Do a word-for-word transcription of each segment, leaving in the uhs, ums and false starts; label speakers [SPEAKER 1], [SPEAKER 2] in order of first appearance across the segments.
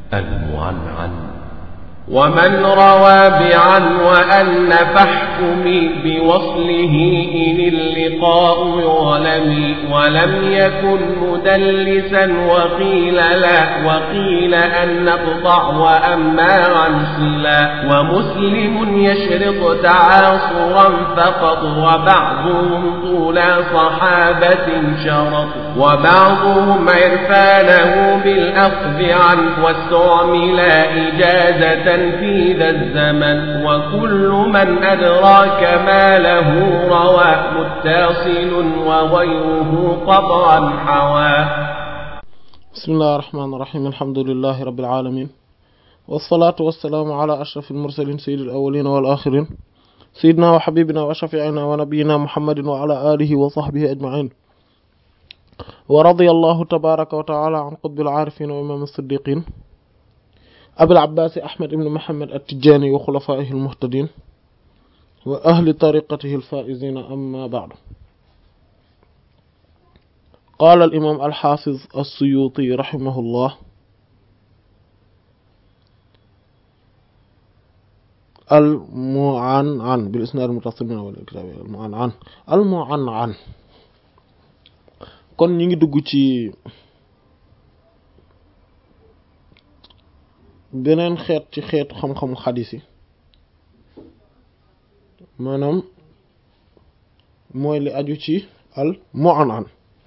[SPEAKER 1] المعنعن. ومن روى بعن وأن فاحكمي بوصله إن اللقاء يعلم ولم يكن مدلسا وقيل لا وقيل أن نقطع وأما عن صلا. ومسلم يشرط تعاصرا فقط وبعضهم طول صحابة شرط وبعضهم عرفانه بالأخذ عنه واستعمل إجازة في ذا الزمن وكل من أدراك ما له روى متصل وغيره قطعا حوى.
[SPEAKER 2] بسم الله الرحمن الرحيم. الحمد لله رب العالمين والصلاة والسلام على أشرف المرسلين سيد الأولين والآخرين سيدنا وحبيبنا وشفيعنا ونبينا محمد وعلى آله وصحبه أجمعين. ورضي الله تبارك وتعالى عن قطب العارفين وإمام الصديقين أبي العباس أحمد بن محمد التجاني وخلفائه المهتدين وأهل طريقته الفائزين. أما بعد، قال الإمام الحافظ السيوطي رحمه الله: المعنعن بالإسناد المتصل من أول الكتاب. المعنعن المعنعن kon ñi ngi dugg ci beneen xeet ci xeetu xam-xamu xadiis yi, maanaam mooy li aju ci al mu'an'an.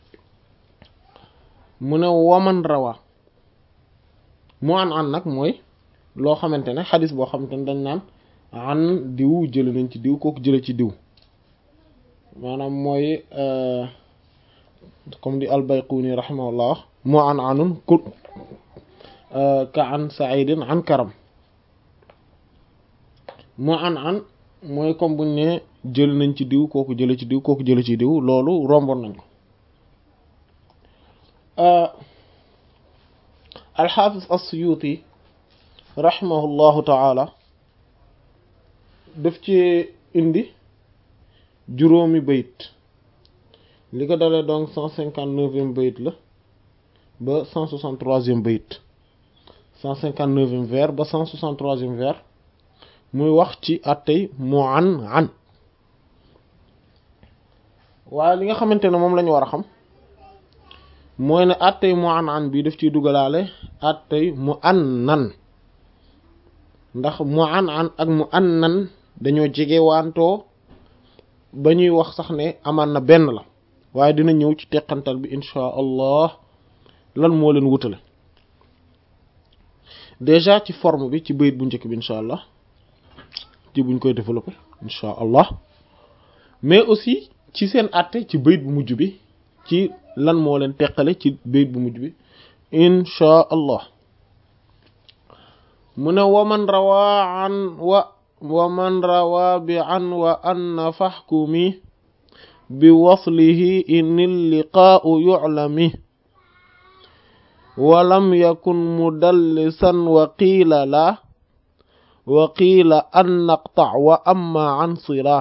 [SPEAKER 2] mu ne waman rawa mu'an'an nag mooy loo xamante ne xadiis boo xamante ne dañ naan an diw jële nañ ci diw kooku jële ci diw, maanaam mooy comme di al-Bayquni rahimahullah mu'an'anun ka an Sa'idin an Karam. mu'an'an mooy comme buñ ne jël nañ ci diw kooku jële ci diw kooku jële ci diw, loolu romboon nañ ko. al-Hafiz as-Suyuti rahimahullahu ta'ala daf ci indi juróomi bayit, li ko dalee donc cent cinquante-neuvième bayit la ba cent soixante-troisième bayit, cent cinquante-neuvième vers ba cent soixante-troisième vers, muy wax ci attey mu'an'an. waaye li nga xamante ne moom lañu war a xam mooy ne attey mu'an'an bi daf ciy dugalaale attey mu'annan, ndax mu'an'an ak mu'annan dañoo jege wantoo ba ñuy wax sax ne amaan na benn la, waaye dina ñëw ci teqantal bi insha allah lan moo leen wutale. déjà ci forme bi ci bayit bu njëkk bi insha allah ci buñ koy développer insha allah, mais aussi ci seen àtte ci bayit bu mujj bi ci lan moo leen teqale ci bayit bu mujj bi insha allah. mu ne waman rawa an wa waman rawa bi an wa anna fahkumi bi waslihi inil liqaa'u yu'lami wa lam yakun mudallisan wa qiila la wa qiila an naqta' wa amma an sila.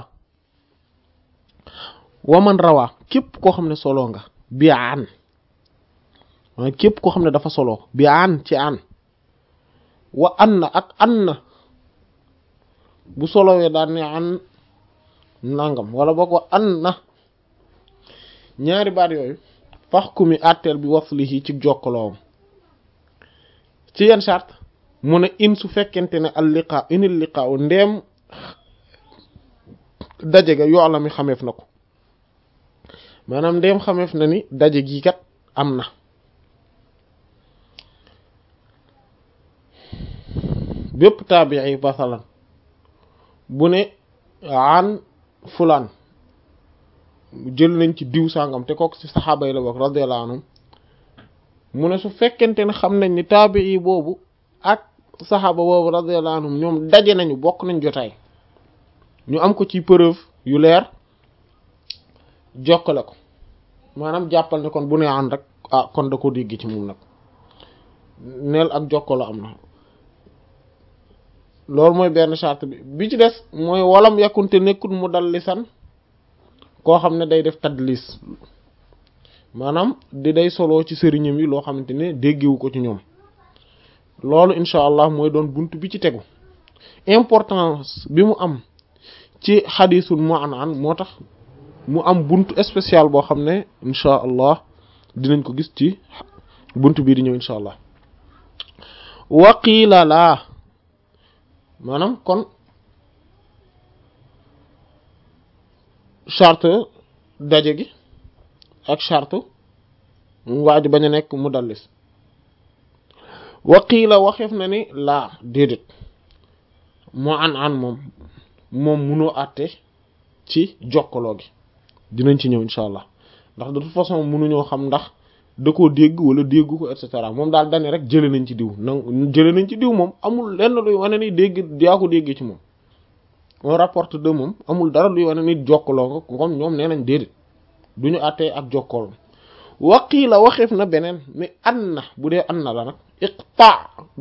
[SPEAKER 2] waman rawa képp koo xam ne solo nga bi an, waaye képp koo xam ne dafa solo bi an ci an, wa anna ak anna bu solowee daan ne an nangam wala boog wa anna, ñaari baat yooyu fahkumi atteel bi waslihi ci jokkaloom ci yenn charte. mu ne in su fekkente ne al liqa inil liqa ndeem daje ga yoo la mi xameef na ko, maanaam ndeem xameef na ni daje gi kat am na. bépp taabi'i basalan bu ne an fulaan jël nañ ci diw sangam te kooku ci saxaaba yi la bokk radiyallahu anhum, mu ne su fekkente ne xam nañ ni taabi'i boobu ak saxaaba boobu radiyallahu anhum ñoom daje nañu bokk nañ jotaay, ñu am ko ci preuve yu leer, jokkale ko, maanaam jàppal ne kon bu ne an rek ah kon da ko dégg ci moom nag, neel ak jokkalo am na. loolu mooy benn charte bi. bi ci des mooy walam yakkunte nekkul mudallisan koo xam ne day def tadlis, maanaam di day solo ci sëriñam yi loo xamante ne déggewu ko ci ñoom, loolu insha allah mooy doon bunt bi ci tegu importance bi mu am ci xadisul mu'an'an moo tax mu am buntu spécial boo xam ne insha allah dinañ ko gis ci buntu bii di ñëw insha allah waqiila laa maanaam kon charte daje gi ak charte waa ji bañ a nekk mudallis waqiila waxeef na ni laa déedéet mu'an'an moom moom munoo àtte ci jokkaloo gi dinañ ci ñëw insha allah ndax de toute façon munuñoo xam ndax da koo dégg wala déggu ko et cetera moom daal dane rek jële nañ ci diw na jële nañ ci diw moom amul lenn luy wane ni dégg yaa ko déggee ci moom on rapporte de moom amul dara luy wane ni jokkaloo nga comme ñoom nee nañ déedéet duñu àttee ak jokkaloon waqii la waxeef na beneen mais an na bu dee an na la nag iqta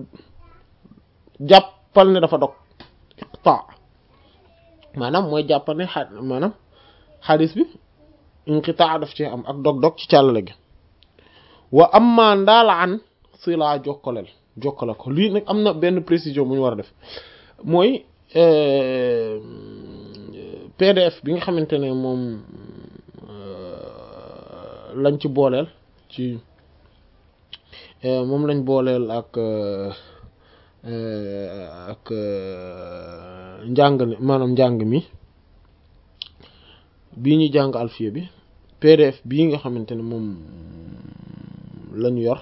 [SPEAKER 2] jàppal ne dafa dog iqta maanaam mooy jàppal ne xa maanaam xadis bi inqitaa daf ci am ak dog-dog ci càllale gi wa amma ndaala an si laa jokkaleel jokkale ko lii nag am na benn précision bu ñu war a def mooy P D F bi nga xamante ne moom lañ ci booleel ci moom lañ booleel ak ak njàng maanaam njàng mi bii ñuy jàng alfiya bi P D F bii nga xamante ne moom lañu yor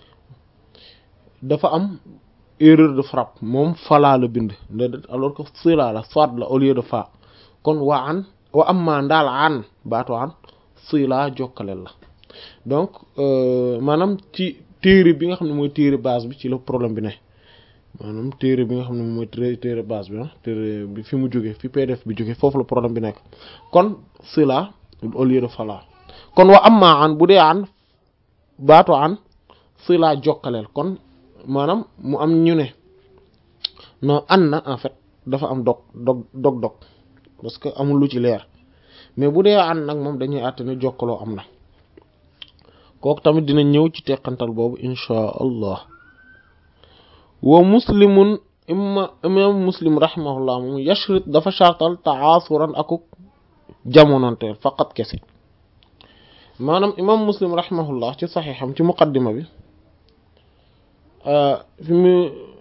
[SPEAKER 2] dafa am erreur de frappe moom falaa la bind alors que sila la soit la au lieu de fa kon wa an wa amma ndaal an baatu an sila jokkaleel la donc maanaam ci téere bi nga xam ne mooy téere base bi ci la problème bi ne maanaam téere bi nga xam ne mooy téere base bi ah téere bi fi mu jóge fi P D F bi jóge foofu la problème bi nekk kon sila au lieu de fala kon wa amma an bu dee an baatu an sila jokkaleel kon maanaam mu am ñu ne non an na en fait dafa am dog dog dog dog parce que amul lu ci leer mais bu dee an nag moom dañuy àtte ne jokkaloo am na kooku tamit dina ñëw ci teqantal boobu insha allah wa muslimun imma imam muslim rahimahullah moom yashrit dafa chartal taasuran akuk jamonoonteel faqat kese maanaam imam muslim rahimahullah ci saxiixam ci muqaddima bi fi mu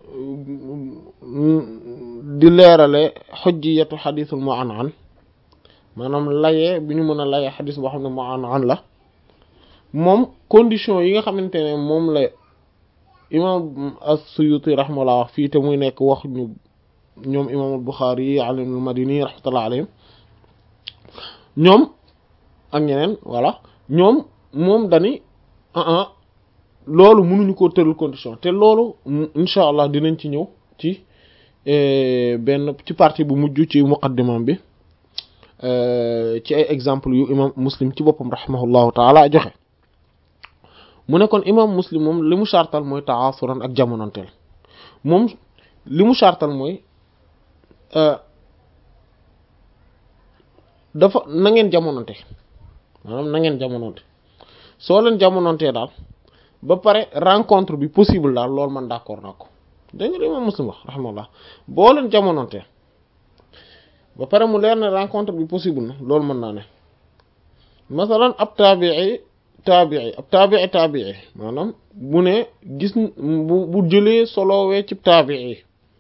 [SPEAKER 2] di leerale xujjiyatu xadisul mu'an'an maanaam layee bi ñu mën a layee xadis boo xam ne mu'an'an la moom condition yi nga xamante ne moom la imam as-Suyuti rahimahullah wax fii te muy nekk wax ñu ñoom imam al-Bukhari yi alim al-Madini rahmatullah alayhim ñoom ak ñeneen voilà ñoom moom dani ah loolu mënuñu ko tëral condition te loolu insha allah dinañ ci ñëw ci benn ci partie bu mujj ci muqaddimam bi ci ay exemple yu imam muslim ci boppam rahimahullahu taala joxe mu ne kon imam muslim moom li mu chartal mooy taasuran ak jamonoonteel moom li mu chartal mooy dafa na ngeen jamononte maanaam na ngeen jamononte soo leen jamononte daal ba pare rencontre bi possible daal loolu man d'accord naa ko dégg nga imam muslim wax rahimahullah boo leen jamononte ba pare mu leer ne rencontre bi possible na loolu mën naa ne masalan ab taabii taabii ab taabii taabii maanaam bu ne gis bu bu jëlee solowee ci taabii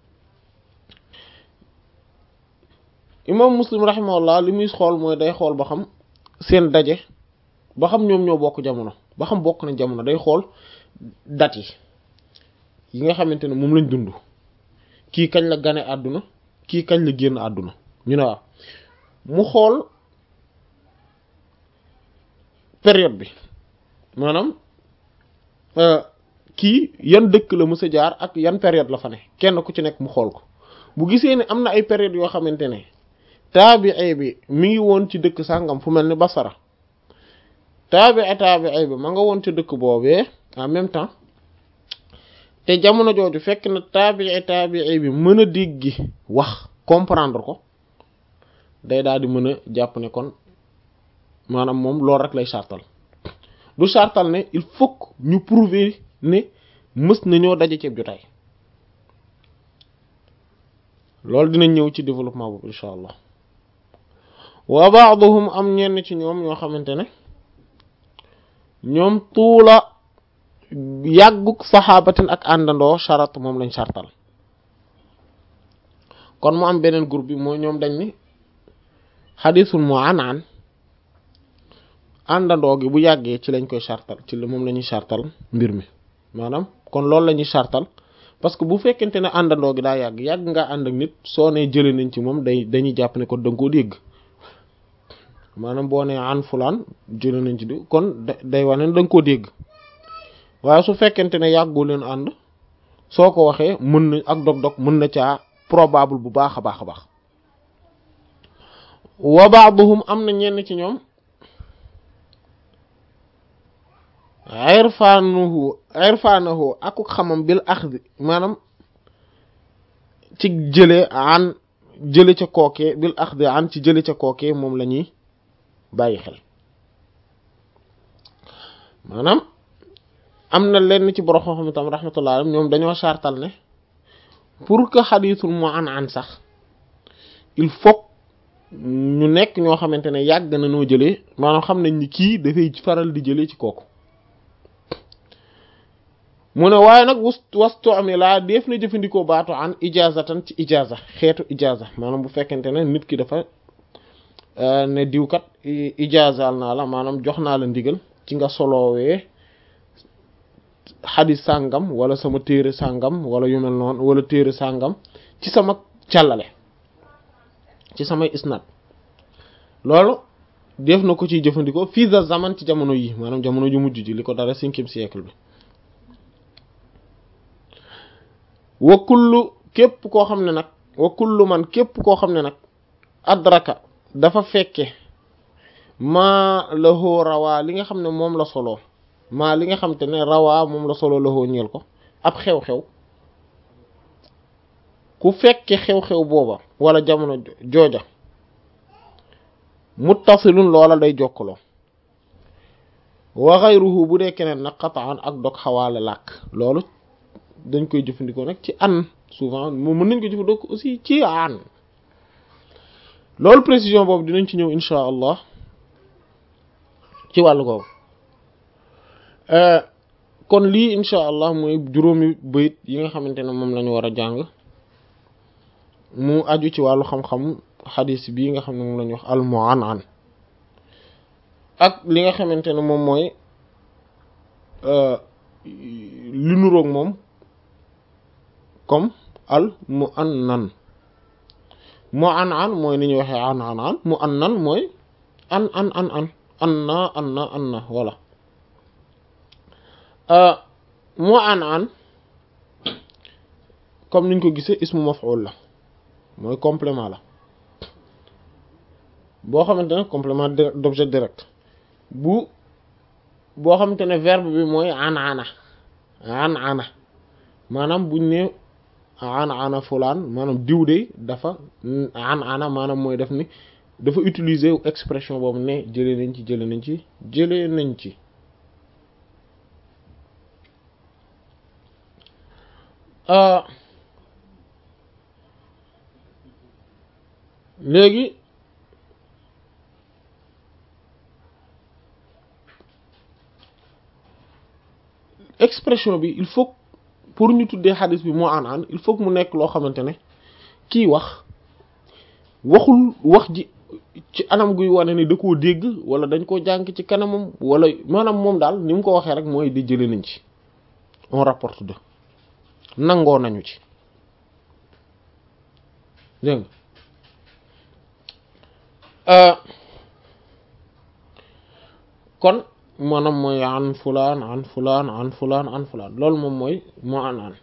[SPEAKER 2] imam muslim rahimahullah li muy xool mooy day xool ba xam seen daje ba xam ñoom ñoo bokk jamono ba xam bokk nañ jamono day xool date yi yi nga xamante ne moom lañ dund kii kañ la gane àdduna kii kañ la génn àdduna ñu ne waaw mu xool période bi maanaam kii yan dëkk la mës a jaar ak yan période la fa ne kenn ku ci nekk mu xool ko bu gisee ne am na ay période yoo xamante ne taabii bi mi ngi woon ci dëkk sàngam fu mel ni Basara taabii taabii bi ma nga woon ci dëkk boobee en même temps te jamono jooju fekk na taabii taabii bi mën a dégg wax comprendre ko day daal di mën a jàpp ne kon maanaam moom loolu rek lay sartal du sartal ne il faut ñu prouver ne mës nañoo daje ceeb jotaay loolu dinañ ñëw ci développement boobu insha allah. wa ba'duhum am ñenn ci ñoom ñoo xamante ne ñoom tuula yàgguk saxaabatin ak àndandoo sharat moom lañ sartal kon mu am beneen groupe bi moo ñoom dañ ni xadisul mu anaan àndandoo gi bu yàggee ci lañ koy sartal ci la moom la ñuy sartal mbir mi maanaam kon loolu la ñuy sartal parce que bu fekkente ne àndandoo gi daa yàgg yàgg nga ànd ak nit soo nee jëlee nañ ci moom day dañuy jàpp ne kon da nga koo dégg maanaam boo nee an fulaan jëlee nañ ci di kon day wane ne da nga koo dégg waaye su fekkente ne yàggoo leen ànd soo ko waxee mën na ak dog-dog mën na caa probable bu baax a baax a baax. wa ba'duhum am na ñenn ci ñoom irfanuhu irfanuhu ak xamam bil axdi maanaam ci jëlee an jële ca kookee bil axdi an ci jële ca kookee moom la ñuy bàyyi xel maanaam am na lenn ci borom xam-xam tam rahmatullah alayhi ñoom dañoo sartal ne pour que xadiisul mu an an sax il faut ñu nekk ñoo xamante ne yàgg na noo jëlee maanaam xam nañ ni kii dafay faral di jëlee ci kooku mu ne waaye nag was wastu ami laa def na jëfandikoo baatu an ijazatan ci ijaza xeetu ijaza maanaam bu fekkente ne nit ki dafa ne diwkat ijazal naa la maanaam jox naa la ndigal ci nga solowee xadis sàngam wala sama téere sàngam wala yu mel noonu wala téere sàngam ci sama càllale ci samay isnad loolu def na ko ciy jëfandikoo fii za zaman ci jamono yi maanaam jamono ju mujj ji li ko dara cinquième siècle bi wa kullu képp koo xam ne nag wa kullu man képp koo xam ne nag adraka dafa fekke maa lahoo rawaa li nga xam ne moom la soloo maa li nga xam te ne rawaa moom la solo lahoo ñeel ko ab xew-xew ku fekke xew-xew booba wala jamono jooja muttasilun loola day jokkaloo wa ghayruhu bu dee keneen nag qat'an ak dog xawaale làkk loolu dañ koy jëfandikoo nag ci an souvent moom mën nañ ko jëfandikoo aussi ci an loolu précision boobu dinañ ci ñëw insha allah ci wàllu googu kon lii insha allah mooy juróomi bayit yi nga xamante ne moom lañu war a jàng mu aju ci wàllu xam-xam xadis bii nga xam ne moom la ñuy wax al mu'an'an ak li nga xamante ne moom mooy li nuroog moom comme al mu'annan mu'an'an mooy ni ñuy waxee an an an mu'annan mooy an an an an anna anna anna voilà mu'an'an comme niñ ko gisee ismu maf'ul la mooy complément la boo xamante ne complément d'objet direct bu boo xamante ne verbe bi mooy an'ana an'ana maanaam buñ ne an'ana fulaan maanaam diw de dafa an'ana maanaam mooy def ni dafa utiliser expression boobu ne jëlee nañ ci jëlee nañ ci jëlee nañ ci léegi expression bi il faut pour ñu tuddee xadis bi moo an an il faut mu nekk loo xamante ne kii wax waxul wax ji ci anam guy wane ni da koo dégg wala dañ koo jàng ci kanamam wala maanaam moom daal ni mu ko waxee rek mooy di jëlee nañ ci on rapporte de nangoo nañu ci dégg nga kon maanaam mooy an fulaan an fulaan an fulaan an fulaan loolu moom mooy moo an an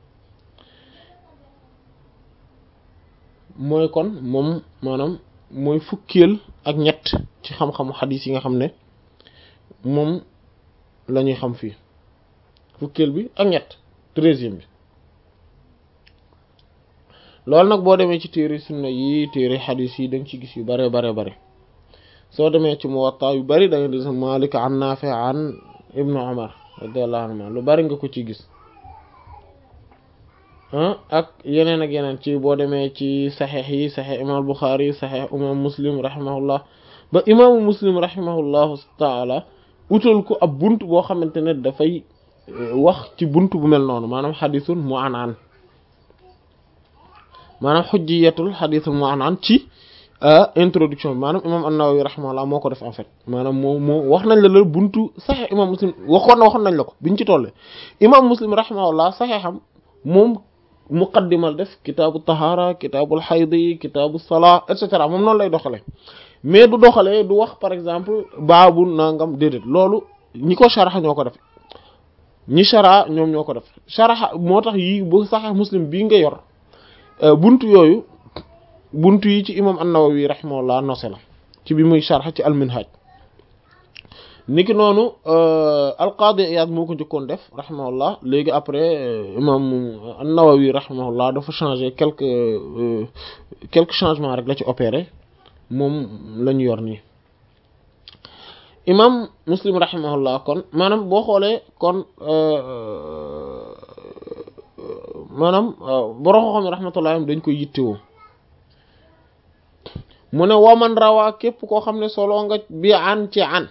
[SPEAKER 2] mooy kon moom maanaam mooy fukkeel ak ñett ci xam-xamu xadiis yi nga xam ne moom la ñuy xam fii fukkeel bi ak ñett treizième bi loolu nag boo demee ci téere sunna yi téere xadiis yi da nga ci gis yu bare bare bare soo demee ci Muwatta yu bari da nga gis Maalik an Naafi an Ibnu Umar radiyallahu anhu lu bari nga ko ci gis ak yeneen ak yeneen ci boo demee ci saxiix yi saxiix imam Bukhari saxiix imam Muslim rahimahullah ba imaamu Muslim rahimahullahu taala utal ko ab bunt boo xamante ne dafay wax ci bunt bu mel noonu maanaam xadisul mu an an maanaam xujjiyatul xadisul mu an an ci introduction bi maanaam imam an-Nawawi rahimahullah moo ko def en fait maanaam moo moo wax nañ la la buntu saxiix imam Muslim waxoon na waxoon nañ la ko biñ ci tollee imam Muslim rahimahullah saxiixam moom muqaddimal def kitaabu tahaara kitaabul xaydi kitaabu salaa et cetera moom noonu lay doxalee mais du doxalee du wax par exemple baabu nangam déedéet loolu ñi ko sharaxa ñoo ko def ñi shara ñoom ñoo ko def sharaxa moo tax yi bu saxiix Muslim bii nga yor buntu yooyu buntu yi ci imam an-Nawawi rahimahullah nose la ci bi muy sharh ci al-Minhaj niki noonu al-Qadi Iyad moo ko njëkkoon def rahimahullah léegi après imam an-Nawawi rahimahullah dafa changer quelques quelques changements rek la ci opéré moom la ñu yor nii imam Muslim rahimahullah kon maanaam boo xoolee kon maanaam borom xam-xam rahmatullah dañ koy yittewoo mu ne waman rawaa képp koo xam ne solo nga bi an ci an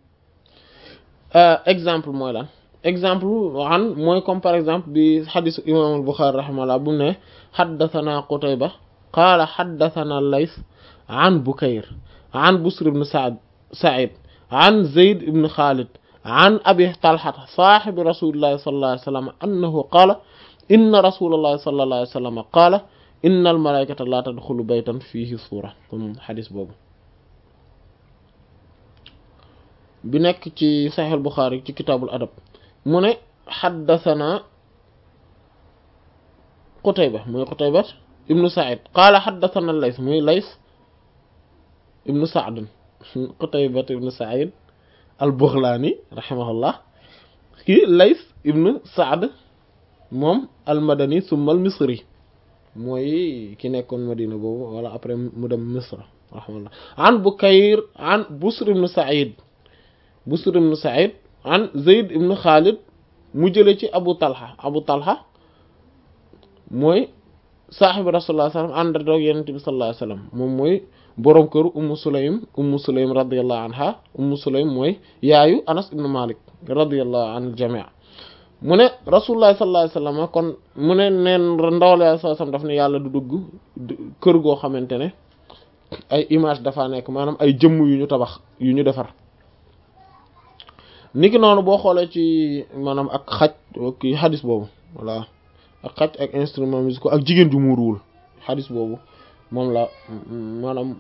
[SPEAKER 2] exemple mooy lan exemple an mooy comme par exemple bi xadisu imam al-Bukhari rahimahullah bu ne xaddathana Qutayba qaala xaddathana Lays an Bukayr an Busr ibn Sa'd Sa'id an Zayd ibn Khalid an Abi Talha saahibi rasulillahi sallallahu alayhi wa sallam annahu qaala inna rasulallahi sallallahu alayhi wa sallam qaala innal malaikata la tadxulu baytan fihi suura comme xadis boobu bi nekk ci Sahih al-Bukhari ci kitaabul adab mu ne xaddathana Qutayba mooy Qutayba ibnu Sa'id qaala xaddathana Lays mooy Lays ibnu Sa'd Qutayba ibnu Sa'id al-Baghlani rahimahullah kii Lays ibnu Sa'd moom al-Madani thumma al-Misri mooy ki nekkoon Madina boobu wala après mu dem Misra rahimahullah an Bukayr an Busr ibn Sa'id Busr ibn Sa'id an Zayd ibn Khalid mu jële ci Abu Talha Abu Talha mooy saaxibu Rasulullah sallallahu alayhi wasallam ànd doog Yonent bi sallallahu alayhi wasallam moom mooy boroom këru Ummu Sulaym Ummu Sulaym radiyallahu anha Ummu Sulaym mooy yaayu Anas ibn Malik radiyallahu anil jami' mu ne rasulullah sallallahu alayhi wasallam kon mu ne neen ndawal yàlla sallallahu alayhi wasallam daf ne yàlla du dugg kër goo xamante ne ay image dafa nekk maanaam ay jëmm yu ñu tabax yu ñu defar niki noonu boo xoolee ci maanaam ak xaj ki xadis boobu voilà ak xaj ak instrument musical ak jigéen ju muuruwul xadis boobu moom la maanaam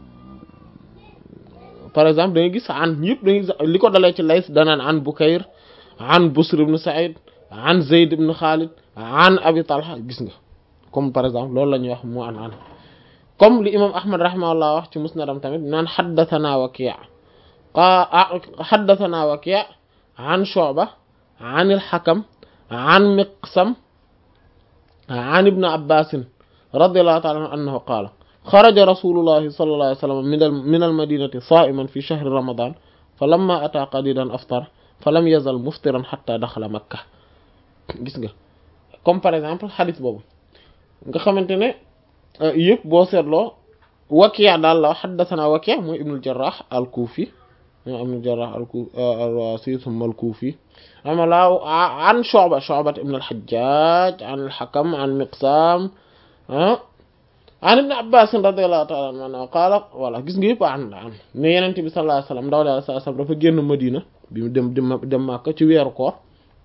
[SPEAKER 2] par exemple da nga gis an yëpp da nga gis li ko dalee ci Lays danaan an Bukayr an Busr ibn Sa'id an Zayd ibn Khalid an Abi Talha gis nga comme par exemple loolu la ñuy wax mu an an comme li imam Ahmad rahimahullah wax ci musnadam tamit naan haddathana Waki' qa haddathana Waki' an Shu'ba an al-Hakam an Miqsam an ibn Abbas radiyallahu ta'ala anhu qala kharaja rasulullahi sallallahu alayhi wasallam min al-madinati sa'iman fi shahri ramadan falamma ata qadidan aftara falam yazal muftiran hatta dakhala Makkah gis nga comme par exemple xadis boobu nga xamante ne yëpp boo seetloo Waki' daal la xaddathana Waki' mooy ibnul Jarrah al-Kufi mooy ibnul Jarrah al-Wasi thumma al-Kufi ama laa an Shu'ba Shu'ba ibn al-Hajjaj an al-Hakam an Miqsam an ibn Abbas radiyallahu ta'ala anhu qaala voilà gis nga yëpp an an ne Yonent bi sallallahu alayhi wasallam ndaw la sallallahu alayhi wasallam dafa génn Madina bi mu dem dem Makka ci weeru koor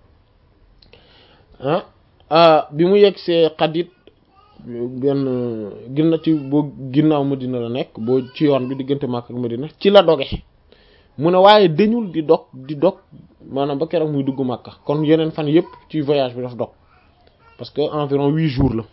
[SPEAKER 2] ah bi mu yegsee Qadid benn ginna ci boo ginnaaw Madina la nekk boo ci yoon bi diggante Makka ak Madina ci la doge mu ne waaye dañul di dog di dog maanaam ba keroog muy dugg Makka kon yeneen fan yëpp ci voyage bi daf dog parce que environ huit jours la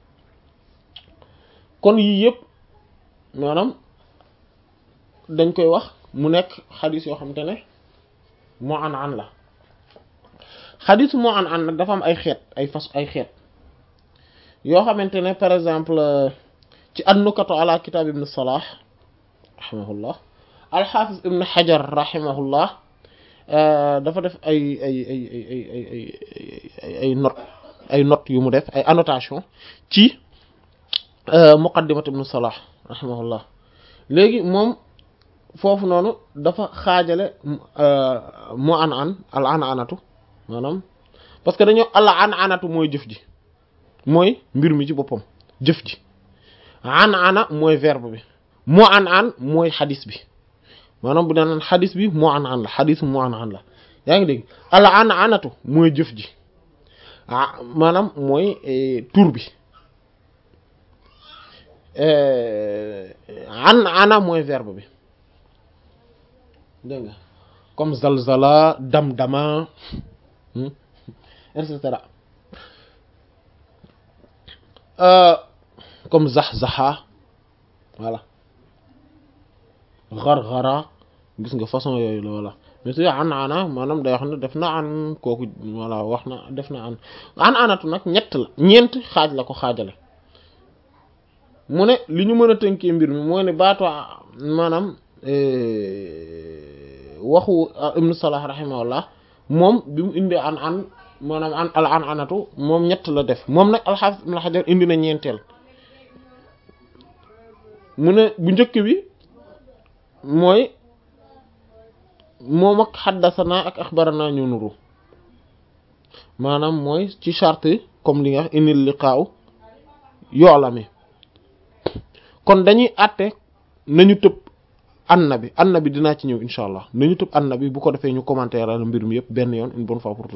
[SPEAKER 2] kon yii yëpp maanaam dañ koy wax mu nekk xadis yoo xamante ne moo an an la xadis moo an an nag dafa am ay xeet ay fas ay xeet yoo xamante ne par exemple ci an-Nukatu ala kitab ibn Salah rahimahullah al-Hafiz ibn Hajar rahimahullah dafa def ay ay ay ay ay ay ay ay note ay notes yu mu def ay annotation ci muqaddimat ibn Salah rahimahullah léegi moom foofu noonu dafa xaajale mu an an al an anatu maanaam parce que dañoo al an anatu mooy jëf ji mooy mbir mi ci boppam jëf ji an ana mooy verbe bi mu an an mooy xadis bi maanaam bu daan xadis bi mu an an la xadis mu an an la yaa ngi dégg al an anatu mooy jëf ji ah maanaam mooy tur bi an ana mooy verbe bi dégg nga comme zalzala dam-dama et cetera comme zax-zaxa voilà xar-xara gis nga façon yooyu la voilà mais su an ana maanaam day wax ne def na an kooku voilà wax na def na an an anatu nag ñett la ñeent xaaj la ko xaajale mu ne li ñu mën a tënkee mbir mi mooy ne baatu maanaam waxu ibnu Salah rahimahullah moom bi mu indee an an maanaam an al an anatu moom ñett la def moom nag al-Hafiz ibn Hajar indi na ñeenteel mu ne bu njëkk bi mooy moom ak xaddasana ak axbarana ñu nuru maanaam mooy ci charte comme li nga wax inil liqa'u yu'lami kon dañuy àtte nañu tëb anna bi anna bi dinaa ci ñëw insha allah nañu tëb anna bi bu ko defee ñu commentaire la mbir mi yëpp benn yoon une bonne fois pour tout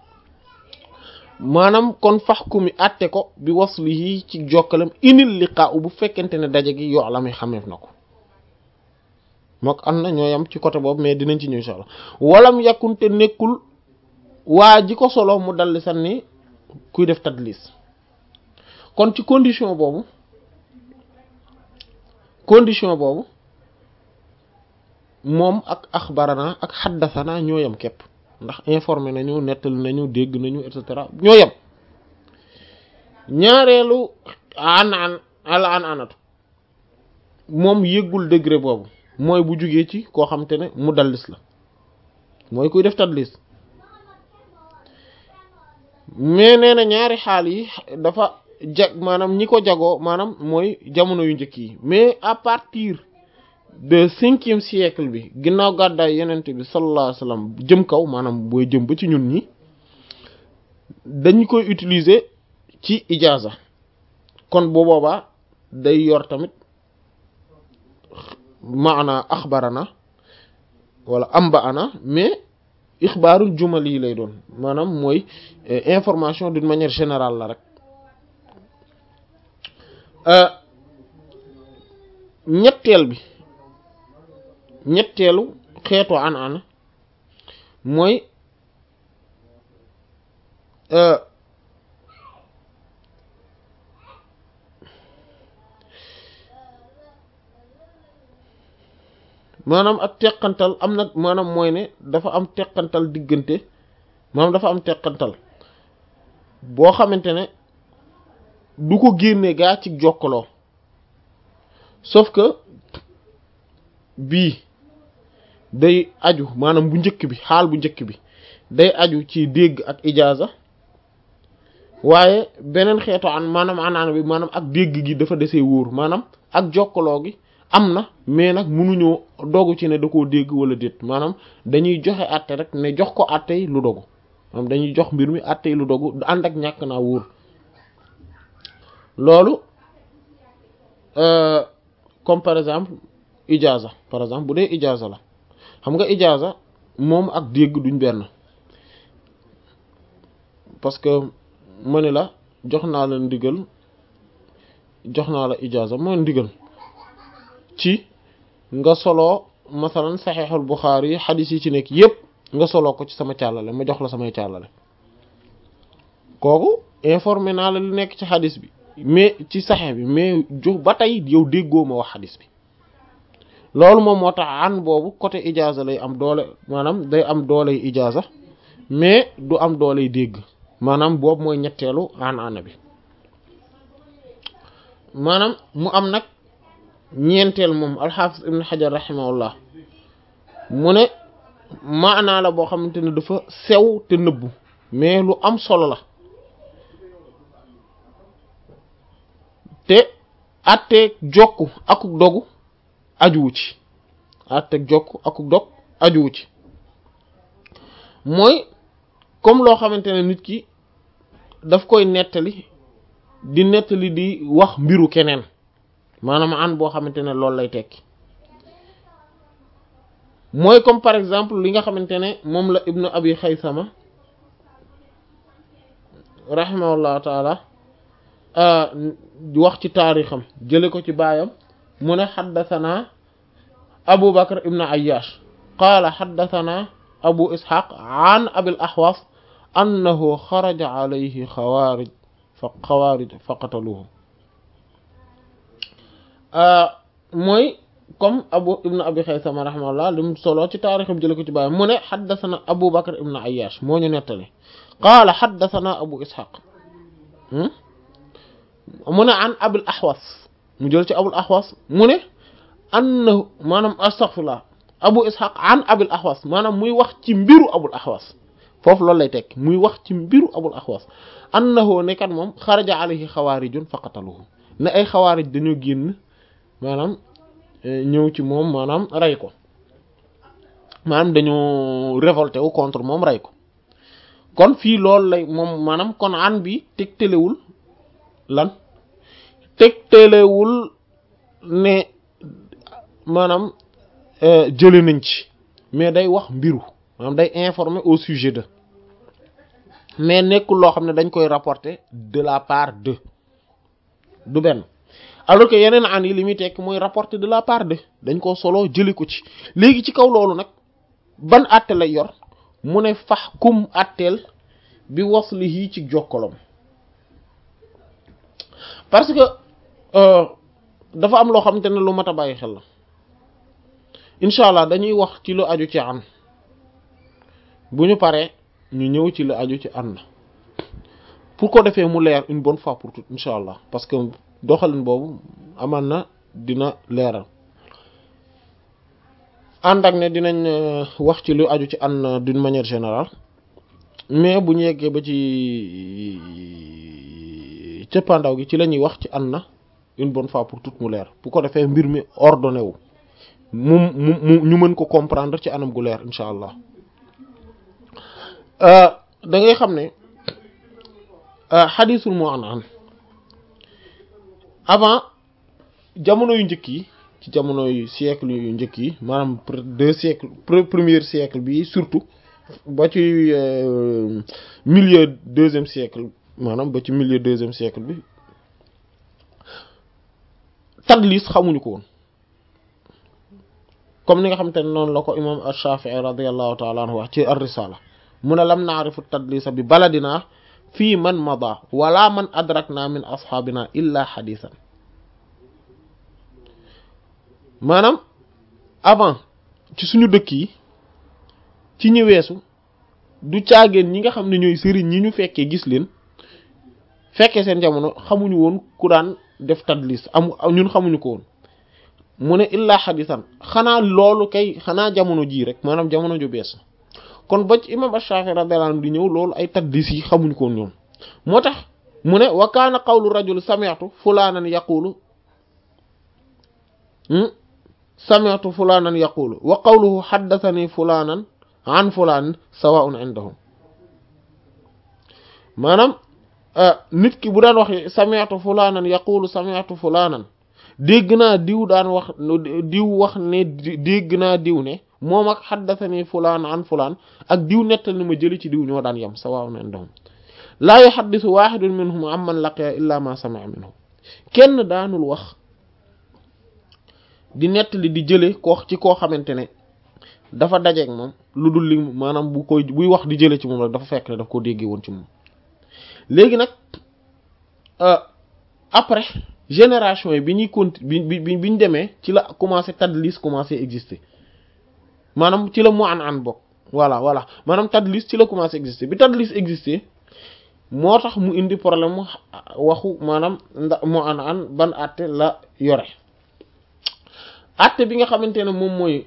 [SPEAKER 2] maanaam kon faxku mi àtte ko bi waslihi ci jokkalam inil liqa'u bu fekkente ne daje gi yu'lami xameef na ko mook anna ñoo yam ci côté boobu mais dinañ ci ñëw insha allah walam yakkunte nekkul waa ji ko solo mu dalli sanni kuy def tadlis kon ci condition boobu condition boobu moom ak axbarana ak xaddasana ñoo yam képp ndax informé nañu nettali nañu dégg nañu et cetera ñoo yam ñaareelu an an al an anatu moom yëggul degré boobu mooy bu jugee ci koo xam te ne mu dallis la mooy kuy def tadlis mais nee na ñaari xaal yi dafa jag maanaam ñi ko jagoo maanaam mooy jamono yu njëkk yi mais à partir de cinquième siècle bi ginnaaw gàddaay yenente bi sallallahu alayhi wasallam jëm kaw maanaam booy jëm ba ci ñun ñi dañ koy utiliser ci ijaza kon bu boobaa day yor tamit maana axbarana wala amba ana mais ixbaarul jumali yi lay doon maanaam mooy information d'une manière générale la rek ñetteel bi ñetteelu xeetu an ana mooy maanaam ak teqantal am nag maanaam mooy ne dafa am teqantal diggante maanaam dafa am teqantal boo xamante ne du ko génne gaa ci jokkaloo sauf que bii day aju maanaam bu njëkk bi xaal bu njëkk bi day aju ci dégg ak ijaaza waaye beneen xeetu an maanaam anaan bi maanaam ak dégg gi dafa desee wóor maanaam ak jokkaloo gi am na mais nag mënuñoo dogu ci ne da koo dégg wala déet maanaam dañuy joxe àtte rek ne jox ko àtte yi lu dogu maanaam dañuy jox mbir mi àtte yi lu dogu ànd ak ñàkk naa wóor loolu comme par exemple ijaza par exemple bu dee ijaza la xam nga ijaza moom ak dégg duñ benn parce que ma ne la jox naa la ndigal jox naa la ijaza mooy ndigal ci nga soloo masalan saxiixul Buxaari yi xadiis yi ci nekk yépp nga soloo ko ci sama càllale ma jox la samay càllale kooku informé naa la lu nekk ci xadiis bi mais ci saxiix bi mais jox ba tey yow déggoo ma wax xadiis bi loolu moom moo tax an boobu côté ijaaza lay am doole maanaam day am dooley ijaaza mais du am dooley dégg maanaam boobu mooy ñetteelu an ana bi maanaam mu am nag ñeenteel moom alxaafis ibn xajar rahimahullah mu ne maanaa la boo xamante ne dafa sew te nëbbu mais lu am solo la te atteeg jokku akuk dogu ajuwu ci atteeg jokku akuk dog ajuwu ci mooy comme loo xamante ne nit ki daf koy nettali di nettali di wax mbiru keneen maanaam an boo xamante ne loolu lay tekki mooy comme par exemple li nga xamante ne moom la ibnu abi xaysama rahimahullahu taala di wax ci taarixam jële ko ci baayam mu ne xaddathana abu bakr ibnu ayyash qaala xaddathana abu ishaq an abil ahwas annahu xaraja alayhi xawaarij fa xawaarij fa qataluhu mooy comme abu ibnu abi xaysama rahimahullah lim solo ci taarixam jële ko ci baayam mu ne xaddathana abu bakr ibnu ayyash moo ñu nettali qaala xaddathana abu ishaq mu ne an abul ahwas mu jël ci abul ahwas mu ne annahu maanaam astaghfirullah abu ishaq an abul ahwas maanaam muy wax ci mbiru abul ahwas foofu loolu lay tekk muy wax ci mbiru abul ahwas annahu ne kat moom xaraja alayhi xawaarijun faqataluhu ne ay xawaarij dañoo génn maanaam ñëw ci moom maanaam rey ko maanaam dañoo révolté wu contre moom rey ko kon fii loolu lay moom maanaam kon an bi tegtalewul lan tegtalewul ne maanaam jële nañ ci mais day wax mbiru maanaam day informer au sujet de mais nekkul loo xam ne dañ koy rapporter de la part de du benn alors que yeneen an yi li muy tekk mooy rapporter de la part de dañ ko solo jëli ko ci léegi ci kaw loolu nag ban àtte lay yor mu ne fax kum àtteel bi waslihi ci jokkolom parce que dafa am loo xamante ne lu mat a bàyyi xel la incha allah dañuy wax ci lu aju ci an bu ñu paree ñu ñëw ci lu aju ci an pour ko defee mu leer une bonne fois pour toutes incha allah parce que doxalin boobu amaan na dina leeral ànd ak ne dinañ wax ci lu aju ci an d'une manière générale mais bu ñu yeggee ba ci cëppaandaw gi ci la ñuy wax ci an na une bonne fois pour toutes mu leer bu ko defee mbir mi ordonné wu mu mu mu ñu mën ko comprendre ci anam gu leer incha allah da ngay xam ne xadisul mu an an avant jamono yu njëkk yi ci jamono yu siècle yu njëkk yi maanaam deux siècles premier siècle bi surtout ba ci milieu deuxième siècle maanaam ba ci milieu deuxième siècle bi tadlis xamuñu ko woon comme ni nga xamante ne noonu la ko imam ash-Shafi'i radiyallahu ta'ala anhu wax ci ar-Risala mu ne lam na'rifu tadlisa bi baladina fii man mada wala man adrakna min ashabina illa hadithan maanaam avant ci suñu dëkk yi ci ñi weesu du caageen ñi nga xam ne ñooy sëriñ ñi ñu fekkee gis leen fekkee seen jamono xamuñu woon ku daan def tadlis am ñun xamuñu ko woon mu ne illa hadithan xanaa loolu kay xanaa jamono jii rek maanaam jamono ju bees kon ba ci imam ash-Shafi'i radiyallahu anhu di ñëw loolu ay tadlis yi xamuñu ko woon ñoom moo tax mu ne wa kaana qawlu rajul sami'tu fulanan yaqulu sami'tu fulanan yaqulu wa qawluhu haddathani fulanan an fulanin sawa'un indahum maanaam nit ki bu daan wax sami'tu fulanan yaqulu sami'tu fulanan dégg naa diw daan wax diw wax ne dégg naa diw ne moom ak haddathani fulaan an fulaan ak diw nettal ni ma jëli ci diw ñoo daan yem sawa'un indahum laa yuhaddisu wahidun minhum amman laqiya illa ma sami'a minhu kenn daanul wax di nettali di jële ko ci koo xamante ne dafa dajeeg moom lu dul li maanaam bu koy buy wax di jële ci moom rek dafa fekk ne daf ko déggee woon ci moom léegi nag après génération yi bi ñuy conti bi bi bi ñu demee ci la commencé tadlis commencé exister maanaam ci la mu an an bokk voilà voilà maanaam tadlis ci la commencé exister bi tadlis exister moo tax mu indi problème mu waxu maanaam nda mu an an ban àtte la yore àtte bi nga xamante ne moom mooy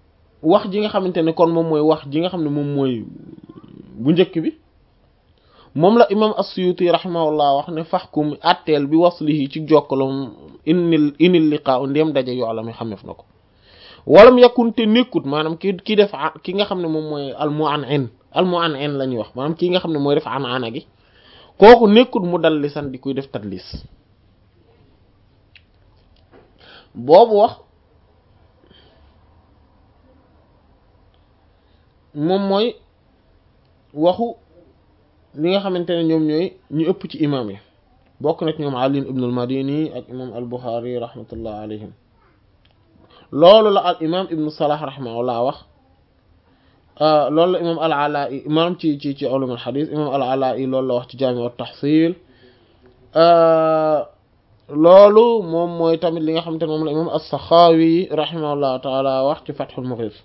[SPEAKER 2] wax ji nga xamante ne kon moom mooy wax ji nga xam ne moom mooy bu njëkk bi moom la imam as-Suyuti rahimahullah wax ne fahkum atteel bi waslihi ci jokkalom inil inil liqa'u ndéem daje yoo la mi xamef na ko walam yakkunte nekkut maanaam ki ki def ki nga xam ne moom mooy al mu'an'in al mu'an'in la ñuy wax maanaam ki nga xam ne mooy def an ana gi kooku nekkut mu dal lisan di kuy def tadlis boobu wax moom mooy waxu li nga xamante ne ñoom ñooy ñu ëpp ci imam yi bokk na ci ñoom Ali ibn al-Madini ak imam al-Bukhari rahmatullah alayhim loolu la al imam ibn Salah rahimahullah wax loolu la imam al-Ala'i imam ci ci ci ulum al-hadith imam al-Ala'i loolu la wax ci Jami' at-Tahsil loolu moom mooy tamit li nga xamante ne moom la imam as-Sakhawi rahimahullah ta'ala wax ci Fathul Mughith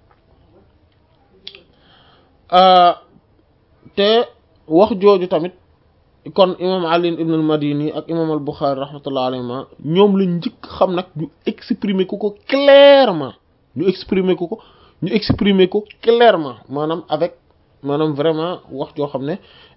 [SPEAKER 2] te wax jooju tamit kon imam Ali ibn al-Madini ak imam al-Bukhari rahmatullah alayhima ñoom lañ njëkk xam nag ñu exprimer ko ko clairement ñu exprimer ko ko ñu exprimer ko clairement maanaam avec maanaam vraiment wax joo xam ne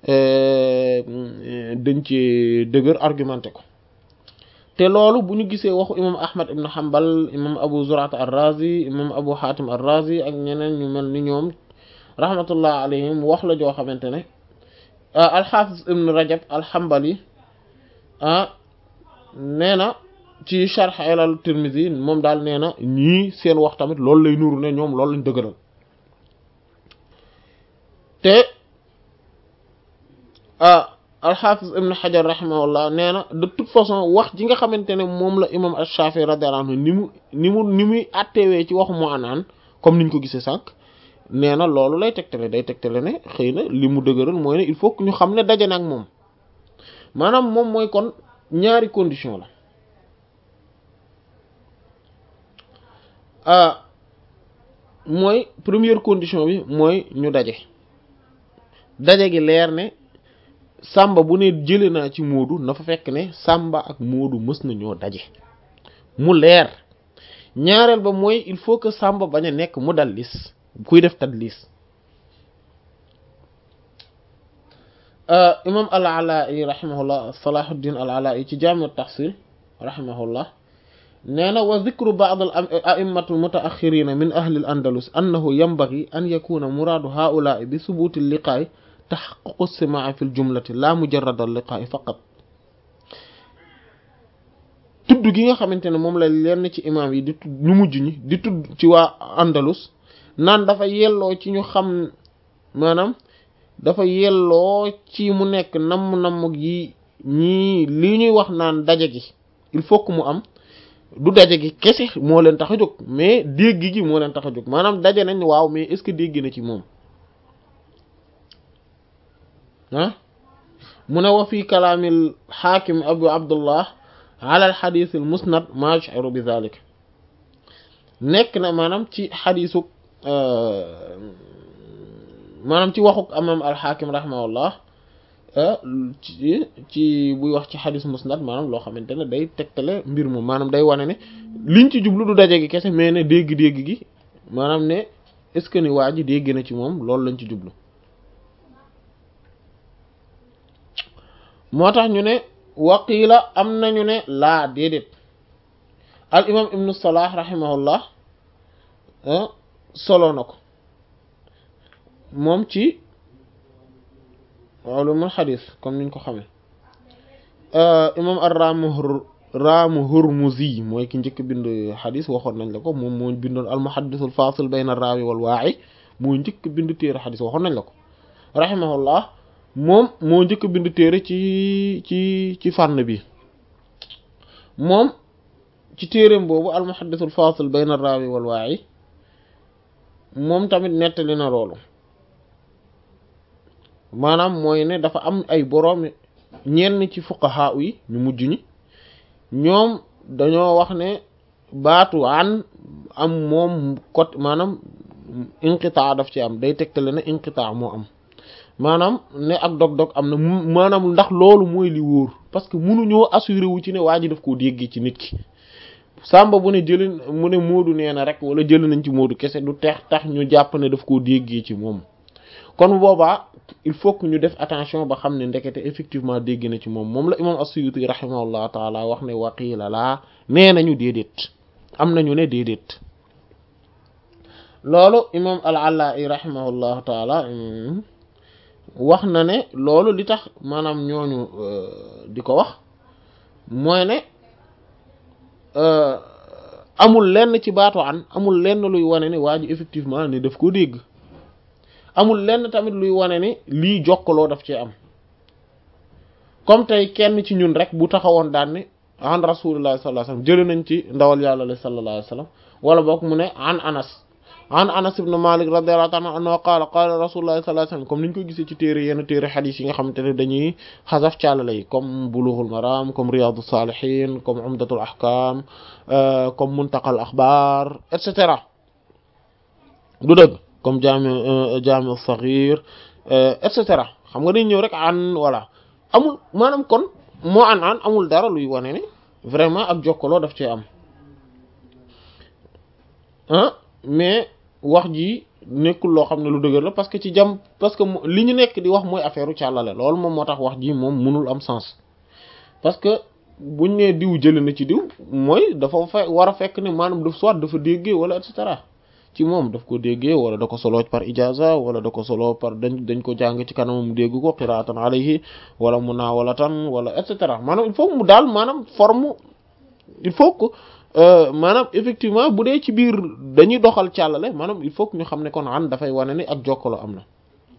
[SPEAKER 2] dañ ci dëgër argumenté ko te loolu bu ñu gisee waxu imam Ahmad ibn Hanbal imam Abu Zur'at ar-Razi imam Abu Hatim ar-Razi ak ñeneen ñu mel ni ñoom rahmatullah alayhim wax la joo xamante ne al-Hafiz ibn Rajab al-Hanbali ah nee na ci Sharh Ilal Tirmidhi moom daal nee na ñii seen wax tamit loolu lay nuru ne ñoom loolu lañ dëgëral te ah al-Hafiz ibn Hajar rahimahullah nee na de toute façon wax ji nga xamante ne moom la imam ash-Shafi'i radiyallahu anhu ni mu ni mu ni muy attewee ci waxu mu anaan comme niñ ko gisee sànq nee na loolu lay tegtale day tegtale ne xëy na li mu dëgëral mooy ne il faut que ñu xam ne daje na ak moom maanaam moom mooy kon ñaari condition la ah mooy première condition bi mooy ñu daje daje gi leer ne Samba bu ne jële naa ci Moodu na fa fekk ne Samba ak Moodu mës nañoo daje mu leer ñaareel ba mooy il faut que Samba bañ a nekk mu dallis kuy def tadlis imam al-Ala'i rahimahullah Salahuddin al-Ala'i ci Jami' at-Tahsil rahimahullah nee na wa dhikru ba'd al-a'immati al-muta'akhkhirin min ahli al-Andalus annahu yanbaghi an yakuna muradu ha'ula'i bi thubuti al-liqa'i tahaqquq as-sima'i fi al-jumlati la mujarrad al-liqa'i faqat tudd gi nga xamante ne moom la lenn ci imam yi di tudd ñu mujj ñi di tudd ci waa Andalus naan dafa yelloo ci ñu xam maanaam dafa yelloo ci mu nekk namm-namm yi ñii li ñuy wax naan daje gi il faut que mu am du daje gi kese moo leen tax a jóg mais dégg gi moo leen tax a jóg maanaam daje nañ waaw mais est-ce que dégg na ci moom ah mu ne wa fi kalaamil xaakim abu abdullah ala al xadiis al musnad ma yash'uru bi zalik nekk na maanaam ci xadiisu maanaam ci waxuk imam al-Hakim rahimahullah ci ci buy wax ci xadis musnad maanaam loo xamante ne day tegtale mbir moom maanaam day wane ne liñ ci jublu du daje gi kese mais ne dégg-dégg gi maanaam ne est-ce que ni waa ji dégg na ci moom loolu lañ ci jublu moo tax ñu ne waqiila am nañu ne laa déedéet al imam ibnu Salah rahimahullah solo na ko moom ci ulumul xadis comme niñ ko xamee imam ar-Ramu Ramu Hurmuzi mooy ki njëkk bind xadis waxoon nañ la ko moom moo bindoon al-muhaddisul fasil bayna ar-rawi wal wa'i moo njëkk bind téere xadis waxoon nañ la ko rahimahullah moom moo njëkk bind téere ci ci ci fànn bi moom ci téereem boobu al-muhaddisul fasil bayna ar-rawi wal wa'i moom tamit nettali na loolu maanaam mooy ne dafa am ay boroom ñenn ci fuqaha yi ñu mujj ñi ñoom dañoo wax ne baatu an am moom côté maanaam inqitaa daf ci am day tegtale ne inqitaa moo am maanaam ne ak dog-dog am na maanaam ndax loolu mooy li wóor parce que mënuñoo assuré wu ci ne waa ji daf koo déggee ci nit ki Samba bu ne jëli mu ne Moodu nee na rek wala jëli nañ ci Moodu kese du teex tax ñu jàpp ne daf koo déggee ci moom kon boobaa il faut que ñu def attention ba xam ne ndekete effectivement dégg na ci moom moom la imam as-Suyuti rahimahullah taala wax ne waqiila laa nee nañu déedéet am nañu ne déedéet loolu imam al-Allaa'i rahimahullah taala wax na ne loolu li tax maanaam ñooñu di ko wax mooy ne amul lenn ci baatu an amul lenn luy wane ni waa ji effectivement ni daf ko dégg amul lenn tamit luy wane ni lii jokkaloo daf ci am comme tey kenn ci ñun rek bu taxawoon daan ni an rasulullah sallallahu alayhi wasallam jëlee nañ ci ndawal yàlla la sallallahu alayhi wasallam wala boog mu ne an anas an anas ibn malik radiyallahu anhu annahu qaala qaala rasulullah sallallahu alayhi wasallam comme niñ ko gisee ci téere yenn téere xadiis yi nga xamante ne dañuy xasaf càllale yi comme bulughul maram comme riyadus salihin comme umdatul ahkam comme muntaqal axbaar et cetera du dëgg comme jaami jaami saghir et cetera xam nga dañ ñëw rek an voilà amul maanaam kon moo an an amul dara luy wane ni vraiment ak jokkaloo daf cee am ah mais wax ji nekkul loo xam ne lu dëgër la parce que ci jam parce que li ñu nekk di wax mooy affaire u càllale loolu moom moo tax wax ji moom mënul am sens parce que buñ nee diw jëlee na ci diw mooy dafa fe war a fekk ne maanaam daf soit dafa déggee wala et cetera ci moom daf ko déggee wala da ko solo par ijaza wala da ko solo par dañ dañ ko jàng ci kanamam mu dégg ko qiraatan alayhi wala munawalatan wala et cetera maanaam il faut mu daal maanaam forme il faut que maanaam effectivement bu dee ci biir dañuy doxal càllale maanaam il faut que ñu xam ne kon an dafay wane ni ak jokkaloo am na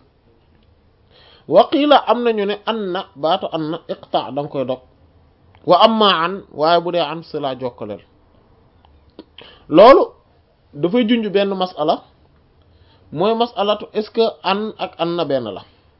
[SPEAKER 2] waqila am nañu ne an na baatu an na iqta da nga koy dog wa amma an waaye bu dee an si laa jokkaleel loolu dafay junj benn masala mooy masalatu est-ce que an ak an na benn la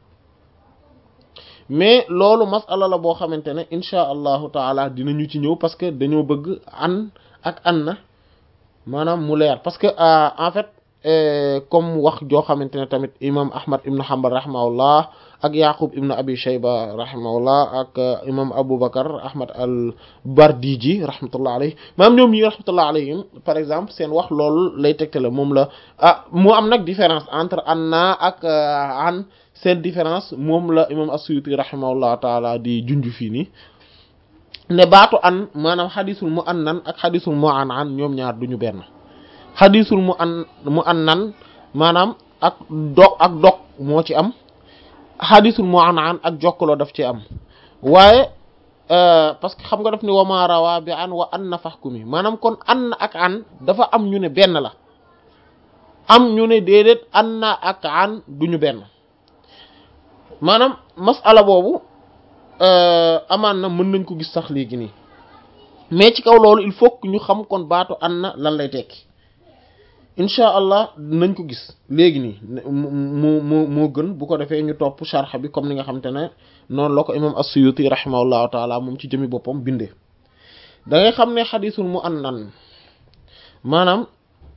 [SPEAKER 2] mais loolu masala la boo xamante ne insha allahu taala dinañu ci ñëw parce que dañoo bëgg an ak an na maanaam mu leer parce que en fait comme wax joo xamante ne tamit imam ahmad ibn hanbal rahimahullah ak yaqub ibn abi shayba rahimahullah ak imam aboubacar ahmad al bardiji rahmatullah alayhi maanaam ñoom ñi rahmatullah alayhim par exemple seen wax loolu lay tegte la moom la ah mu am nag différence entre an na ak an seen différence moom la imam as-Suyuti rahimahullah taala di junj fii nii ne baatu an maanaam xadisul mu an nan ak xadisul mu an an ñoom ñaar duñu benn xadisul mu an mu an nan maanaam ak dog ak dog moo ci am xadisul mu an an ak jokkaloo daf ci am waaye parce que xam nga daf ni wama rawa bi an wa an na fahkumi maanaam kon an na ak an dafa am ñu ne benn la am ñu ne déedéet an na ak an duñu benn maanaam masala boobu amaan na mën nañ ko gis sax léegi nii mais ci kaw loolu il faut que ñu xam kon baatu an na lan lay tekki incha allah nañ ko gis léegi nii mu mu moo gën bu ko defee ñu topp sharh bi comme ni nga xamante ne noonu la ko imam as-Suyuti rahimahullahu taala moom ci jëmi boppam bindee da ngay xam ne xadisul mu an nan maanaam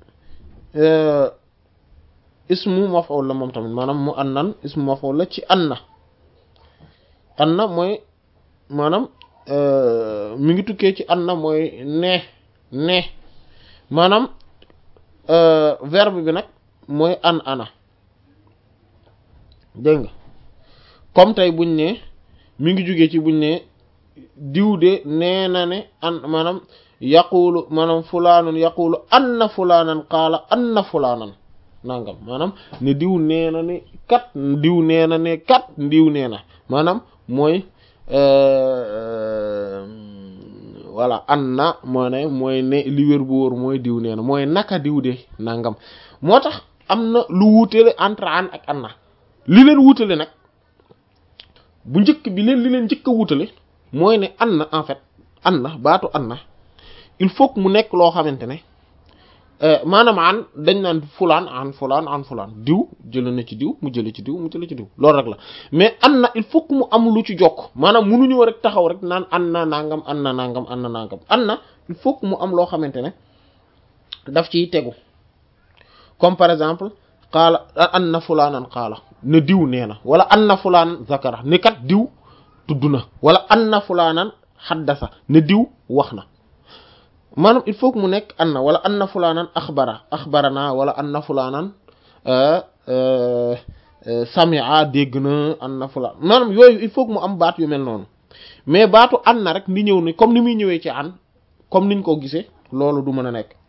[SPEAKER 2] ismu maf'ul la moom tamit maanaam mu an nan ismu maf'ul la ci an na an na mooy maanaam mi ngi tukkee ci an na mooy ne ne maanaam verbe bi nag mooy an ana dégg nga comme tey buñ ne mi ngi jógee ci buñ ne diw de nee na ne an maanaam yaqulu maanaam fulaanun yaqulu anna fulaanan qaala anna fulaanan nangam maanaam ne diw nee na ne kat diw nee na ne kat diw nee na maanaam mooy voilà an na moo ne mooy ne li wér bu wóor mooy diw nee na mooy naka diw de nangam moo tax am na lu wuutale entre an ak an na li leen wuutale nag bu njëkk bi leen li leen njëkk a wuutale mooy ne an na en fait an na baatu an na il faut que mu nekk loo xamante ne maanaam an dañ naan fulaan an fulaan an fulaan diw jële na ci diw mu jële ci diw mu jële ci diw loolu rek la mais an na il faut que mu am lu ci jokk maanaam munuñoo rek taxaw rek naan an na nangam an na nangam an na nangam an na il faut que mu am loo xamante ne daf ciy tegu comme par exemple qaala an na fulaanan qaala ne diw nee na wala an na fulaanan zakara ne kat diw tudd na wala an na fulaanan xaddasa ne diw wax na maanaam il faut que mu nekk anna wala anna fulaanan axbara axbarana wala anna fulaanan sami'a dégg na anna fulaan maanaam yooyu il faut que mu am baat yu mel noonu mais baatu an na rek ni ñëw ni comme ni muy ñëwee ci an comme niñ ko gisee loolu du mën a nekk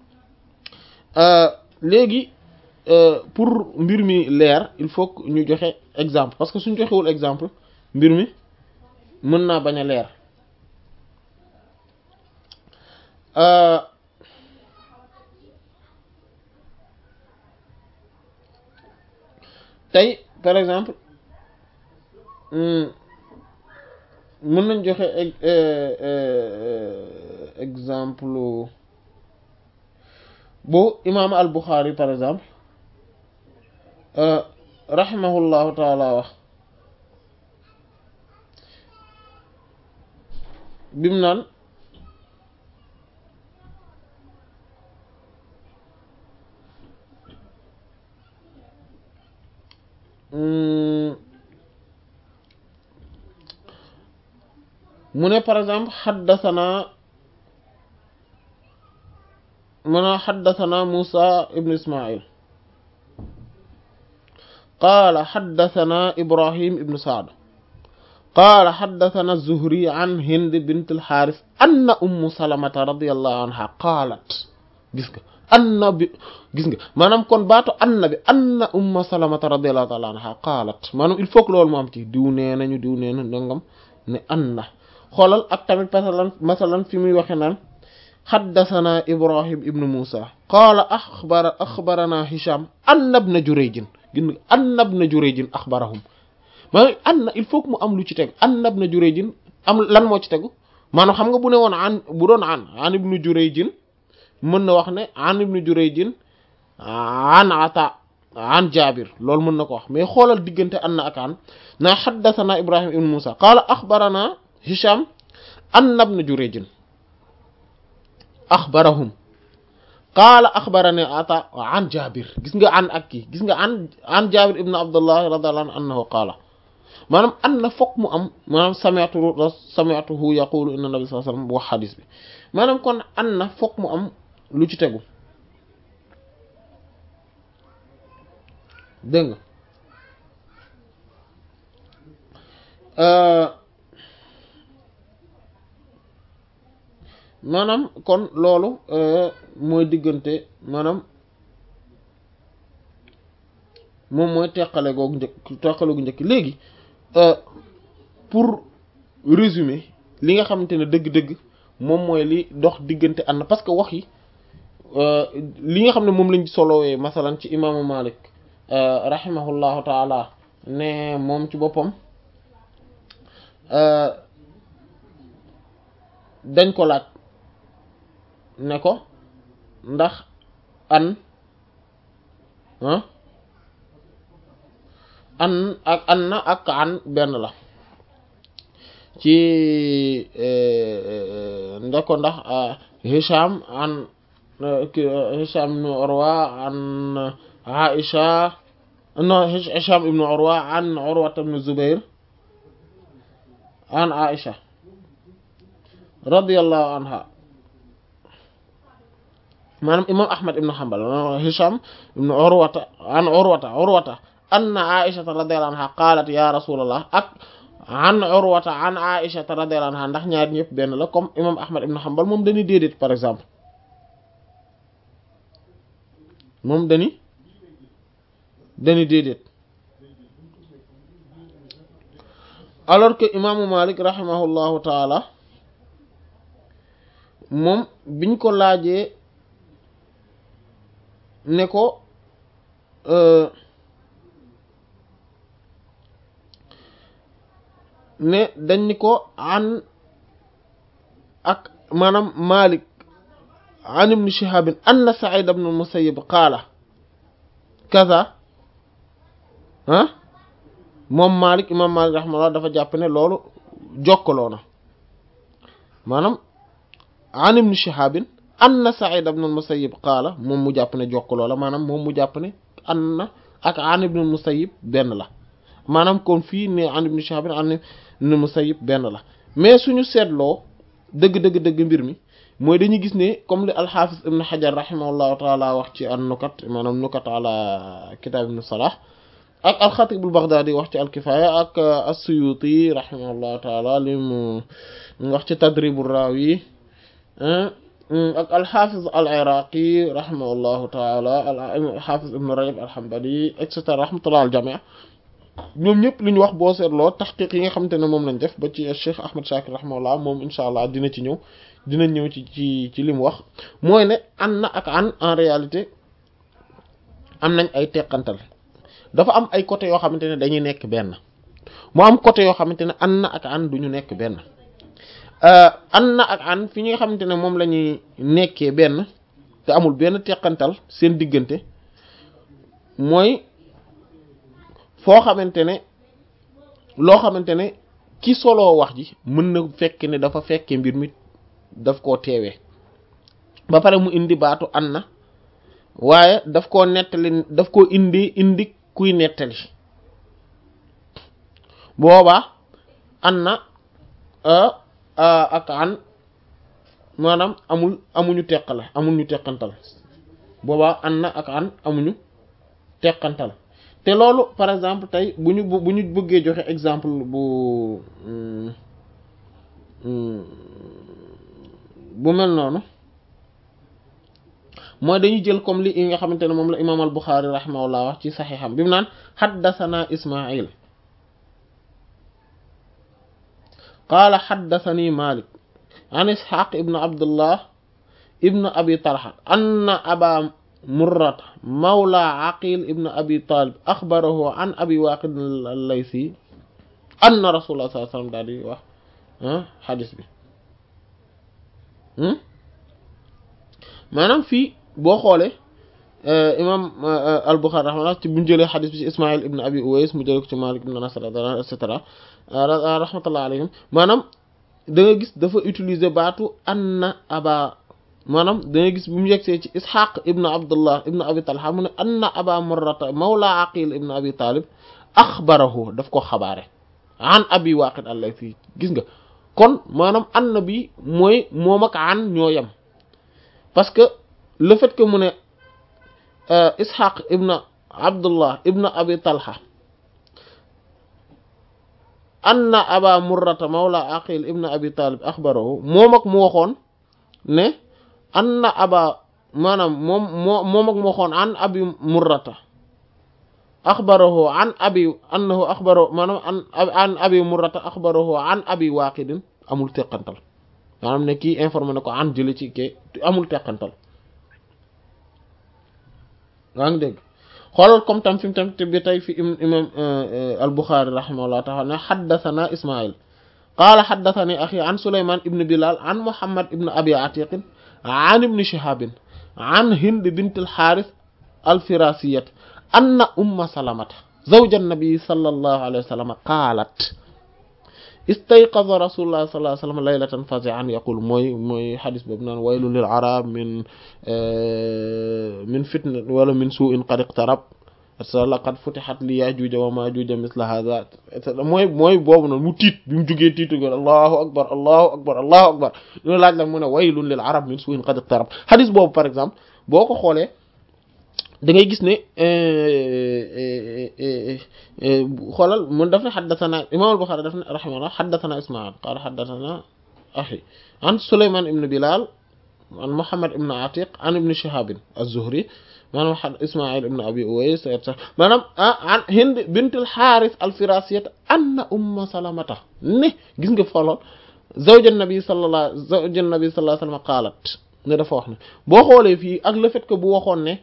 [SPEAKER 2] léegi pour mbir mi leer il faut que ñu joxe exemple parce que suñ joxewul exemple mbir mi mën naa bañ a leer tey par exemple mën nañ joxe exemple bu imaam al Bukhari par exemple rahimahullahu taala wax bimu naan mu ne par exemple xaddasanaa mu ne xaddasanaa Muusaa ibn Ismaayil qaala xaddasanaa Ibrahim ibn Sa'd qaala xaddasanaa Zuhri an Hind bint al-Haaris anna Ummu Salamata radiyallahu anha qaalat gis nga anna bi gis nga maanaam kon baatu anna bi anna Ummu Salamata radiyallahu ta'ala anha qaalat maanaam il faut que loolu moo am ci diw nee nañu diw nee na ndangam ne anna xoolal ak tamit masalan masalan fi muy waxe naan xaddasanaa Ibrahim ibn Muusa qaala axbara axbaranaa Hisham anna ibn Jurayj gis nga anna ibn Jurayj axbarahum maanaam anna il faut que mu am lu ci tegu anna ibn Jurayj am lan moo ci tegu maanaam xam nga bu ne woon an bu doon an an ibn Jurayj mën na wax ne an ibn Jurayj an Ata an Jaabir loolu mën na ko wax mais xoolal diggante anna ak an naa xaddasanaa Ibrahim ibn Muusa qaala axbaranaa Hisham anna ibn Jurayj axbarahum qaala axbarani Ata an Jaabir gis nga an ak kii gis nga an an Jaabir ibn Abdullah radiyallahu anhu annahu qaala maanaam an na fokk mu am maanaam sami'tu sami'tuhu yaqulu inna nabi sallallahu alayhi wasallam wax xadis bi maanaam kon an na fokk mu am lu ci tegu dégg nga maanaam kon loolu mooy diggante maanaam moom mooy teqale googu njëkk teqale gu njëkk léegi pour résumer li nga xamante ne dëgg-dëgg moom mooy li dox diggante ànd parce que wax yi li nga xam ne moom lañ solowee masalan ci imaamu Malik rahimahullahu taala ne moom ci boppam dañ ko laaj ne ko ndax an ah an ak an na ak an benn la ci nda ko ndax Hisham an Hisham ibn Urwa an Aisha no Hisham ibn Urwa an Urwa ibn Zubair an Aisha radiyallahu anha maanaam imam Ahmad ibn Hanbal Hisham ibn Urwata an Urwata Urwata anna Aisha radiyallahu anha qalat ya Rasulullah ak an Urwata an Aisha radiyallahu anha ndax ñaar ñëpp benn la comme imam Ahmad ibn Hanbal moom dañuy déedéet par exemple moom dañuy dañuy déedéet alors que imaamu Malik rahimahullahu taala moom biñ ko laajee ne ko ne dañ ni ko an ak maanaam Malik an ibn Shihab anna Sa'id ibn al-Musayyib qaala kaza ah moom Malik imam Malik rahimahullah dafa jàpp ne loolu jokkaloo na maanaam an ibn Shihab anna Sa'id ibn al-Musayyib qaala moom mu jàpp ne jokkaloo la maanaam moom mu jàpp ne anna ak an ibn al-Musayyib benn la maanaam kon fii ne an ibn Shihab an ibn al-Musayyib benn la mais suñu seetloo dëgg dëgg dëgg mbir mi mooy dañuy gis ne comme li al-Hafiz ibn Hajar rahimahullahu taala wax ci an nukat maanaam nukat ala kitab ibn Salah ak al-Khatib al-Baghdadi wax ci al-Kifaya ak as-Suyuti rahimahullahu taala li mu wax ci Tadrib ar-Rawi ak al-Hafiz al-Iraqi rahimahullahu taala al-Hafiz Ibn Rajab al-Hanbali et cetera rahmatullah al-jami' ñoom ñëpp li ñu wax boo seetloo taxqiq yi nga xamante ne moom lañ def ba ci Cheikh Ahmad Shakir rahimahullah moom insha allah dina ci ñëw dina ñëw ci ci ci li mu wax mooy ne an na ak an en réalité am nañ ay teqantal dafa am ay côté yoo xamante ne dañuy nekk benn mu am côté yoo xamante ne an na ak an duñu nekk benn an na ak an fi ñi nga xamante ne moom la ñuy nekkee benn te amul benn teqantal seen diggante mooy foo xamante ne loo xamante ne ki soloo wax ji mën na fekk ne dafa fekke mbir mi daf koo teewee ba pare mu indi baatu an na waaye daf koo nettali daf koo indi indi kuy nettali boobaa an na ak an maanaam amul amuñu teqale amul ñu teqantal boobaa an na ak an amuñu teqantal te loolu par exemple tey bu ñu bu ñu bëggee joxe exemple bu bu mel noonu mooy dañuy jël comme li nga xamante ne moom la imaam al Buxaari rahimahullah wax ci saxiixam bi mu naan xaddasana Ismail qaala xaddasani Malik an Isxaaq ibn Abdullah ibn Abi Talha anna aba Murrata mawla Aqil ibn Abi Talib axbarahu an Abi Waaqid al-Laysi anna Rasulullah sallallahu alayhi wasallam daal di wax xadis bi maanaam fii boo xoolee imam al-Bukhari rahimahullah ci buñ jëlee xadis bi ci Ismail ibn Abi Uways mu jëlee ko ci Malik ibn Nasr et cetera rahmatullah alayhim maanaam da nga gis dafa utiliser baatu anna aba maanaam da nga gis bu mu yegsee ci Ishaq ibn Abdullah ibn Abi Talha mu ne anna aba Murrata mawla Aqil ibn Abi Talib axbarahu daf ko xabaare an Abi Waqid al-Laythi gis nga kon maanaam anna bi mooy moom ak an ñoo yem parce que le fait que mu ne Ishaq ibn Abdullah ibn Abi Talha anna aba Murrata mawla Aqil ibn Abi Talib axbarahu moom ak mu waxoon ne anna aba maanaam moom moo moom ak mu waxoon an Abi Murrata axbarahu an abi annahu axbarahu maanaam an an Abi Murrata axbarahu an Abi Waqid amul teqantal maanaam ne kii informé na ko an jële ci ke amul teqantal yaa ngi dégg xoolal comme tam fi mu tam bi tey fi imam al-Bukhari rahimahullah taala ne xaddathana Ismail qaala xaddathani axi an Sulayman ibn Bilal an Muhammad ibn Abi Atiq an ibn Shihab an Hind bint al-Harith al-Firasiyat anna umma Salamata zawja an-nabi sallallahu alayhi wa sallam qaalat istayqaza rasulullah sallallahu alayhi wa sallam laylatan fazi'an yaqul mooy mooy xadis boobu naan waylun lil arab min min fitna wala min su'in qad iqtarab laqad futihat li yajuja wa majuja misla hadha mooy mooy boobu noonu mu tiit bi mu jugee tiitu go allahu akbar allahu akbar allahu akbar ñu laaj la mu ne waylun lil arab min su'in qad iqtarab xadis boobu par exemple boo ko xoolee da ngay gis ne xoolal mun daf ne xaddathana imam al-Bukhari daf ne rahimahullah xaddathana Ismail qaala xaddathana axi an Sulayman ibn Bilal an Muhammad ibn Atiq an ibn Shihab az-Zuhri maanaam Ismail ibn Abi Uways maanaam an Hind bint al-Harith al-Firasiyat anna umma Salamata ne gis nga xoolal zawja nabi sallallahu zawja nabi sallallahu alayhi wa sallam qaalat ne dafa wax ne boo xoolee fii ak le fait que bu waxoon ne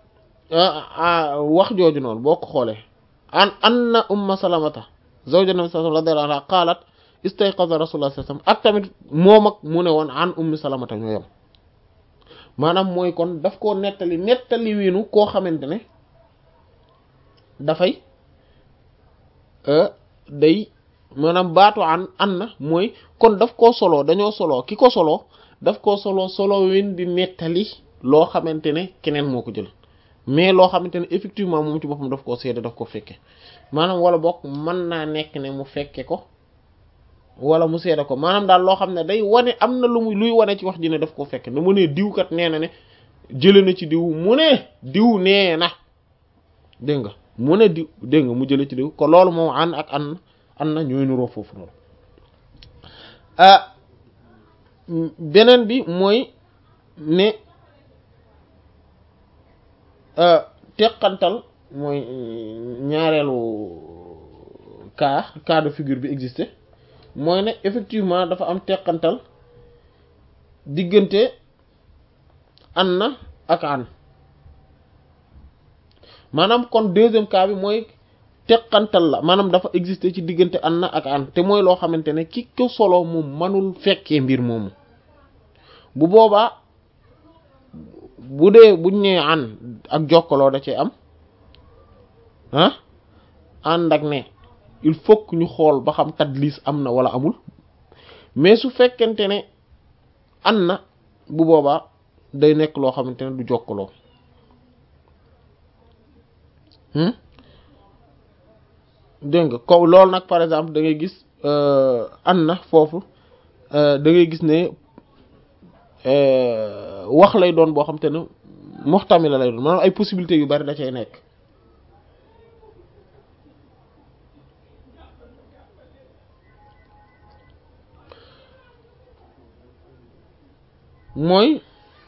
[SPEAKER 2] wax jooju noonu boo ko xoolee an anna umma Salamata zawja nabi sallallahu alayhi wa sallam radiyallahu anha qaalat istayqaza rasulullah sallallahu alayhi wa sallam ak tamit moom ak mu ne woon an ummi Salamata ñoo yem maanaam mooy kon daf koo nettali nettali wiinu koo xamante ne dafay day maanaam baatu an an na mooy kon daf koo soloo dañoo soloo ki ko soloo daf koo soloo solo win di nettali loo xamante ne keneen moo ko jël mais loo xamante ne effectivement moom ci boppam daf koo seede daf ko fekke maanaam wala bokk mën naa nekk ne mu fekke ko wala mu seede ko maanaam daal loo xam ne day wane am na lu muy luy wane ci wax ji ne daf ko fekke ne mu ne diwkat nee na ne jële na ci diw mu ne diw nee na dégg nga mu ne diw dégg nga mu jële ci diw ko loolu moom an ak an an na ñooy nuroo foofu noonu ah beneen bi mooy ne teqantal mooy ñaareelu cas cas de figure bi existé mooy ne effectivement dafa am teqantal diggante an na ak an maanaam kon deuxième cas bi mooy teqantal la maanaam dafa exister ci diggante an na ak an te mooy loo xamante ne ki ko solo moom manul fekkee mbir moomu bu boobaa bu dee buñ nee an ak jokkaloo da cee am ah ànd ak ne il faut que ñu xool ba xam tadlis am na wala amul mais su fekkente ne an na bu boobaa day nekk loo xamante ne du jokkaloo dégg nga ko loolu nag par exemple da ngay gis an na foofu da ngay gis ne wax lay doon boo xamante ne muxtamila lay doon maanaam ay possibilités yu bari da cay nekk mooy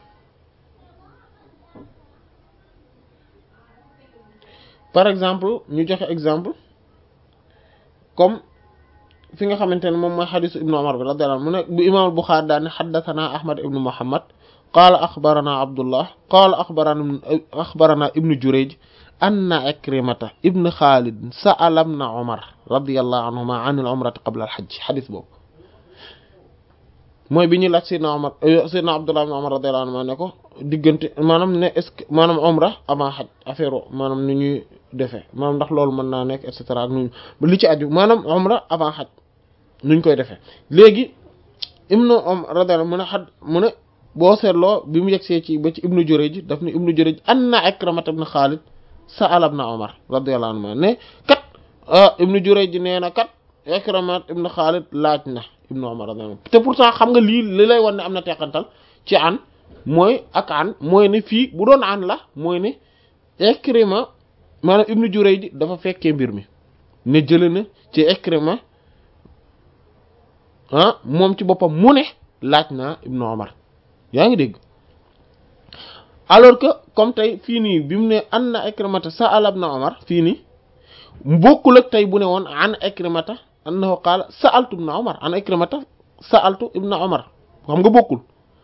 [SPEAKER 2] par exemple ñu joxe exemple comme fi nga xamante ne moom mooy xadisu ibnu Umar bi radiyallahu anhu mu ne bu imaam al-Buxaari daal ne xaddathana Ahmad ibnu Muhammad qaala axbarana Abdullah qaala axbarana axbarana ibnu Jurayj anna Ikrimata ibnu Xaalid sa'ala ibna Umar radiyallahu anhuma an al-umrati qabla al-hajj xadis boobu mooy bi ñuy laaj Seydina Umar Seydina Abdullah ibn Umar radiyallahu anhuma ne ko diggante maanaam ne est-ce que maanaam umra avant xaj affaire maanaam ni ñuy defee maanaam ndax loolu mën naa nekk et cetera ak nu li ci aju maanaam umra avant xaj nuñ koy defee léegi ibnu Umar radiyallahu mu ne xad mu ne boo seetloo bi mu yegsee ci ba ci ibnu Jurayj daf ne ibnu Jurayj anna Ikramata ibn Xaalid sa'ala ibn Umar radiyallahu anhu ne kat ibnu Jurayj nee na kat Ikramata ibn Xaalid laaj na ibnu Umar radiyallahu anhu te pourtant xam nga lii li lay wan ne am na teqantal ci an mooy ak an mooy ne fii bu doon an la mooy ne Ikrima maanaam ibnu Jurayj dafa fekkee mbir mi ne jële na ci Ikrima ah moom ci boppam mu ne laaj naa ibnu Umar yaa ngi dégg alors que comme tey fii nii bi mu ne anna Ikrimata sa'ala ibn Umar fii nii bokkul ak tey bu ne woon an Ikrimata annahu qaala sa'altu ibn Umar an Ikrimata sa'altu ibn Umar xam nga bokkul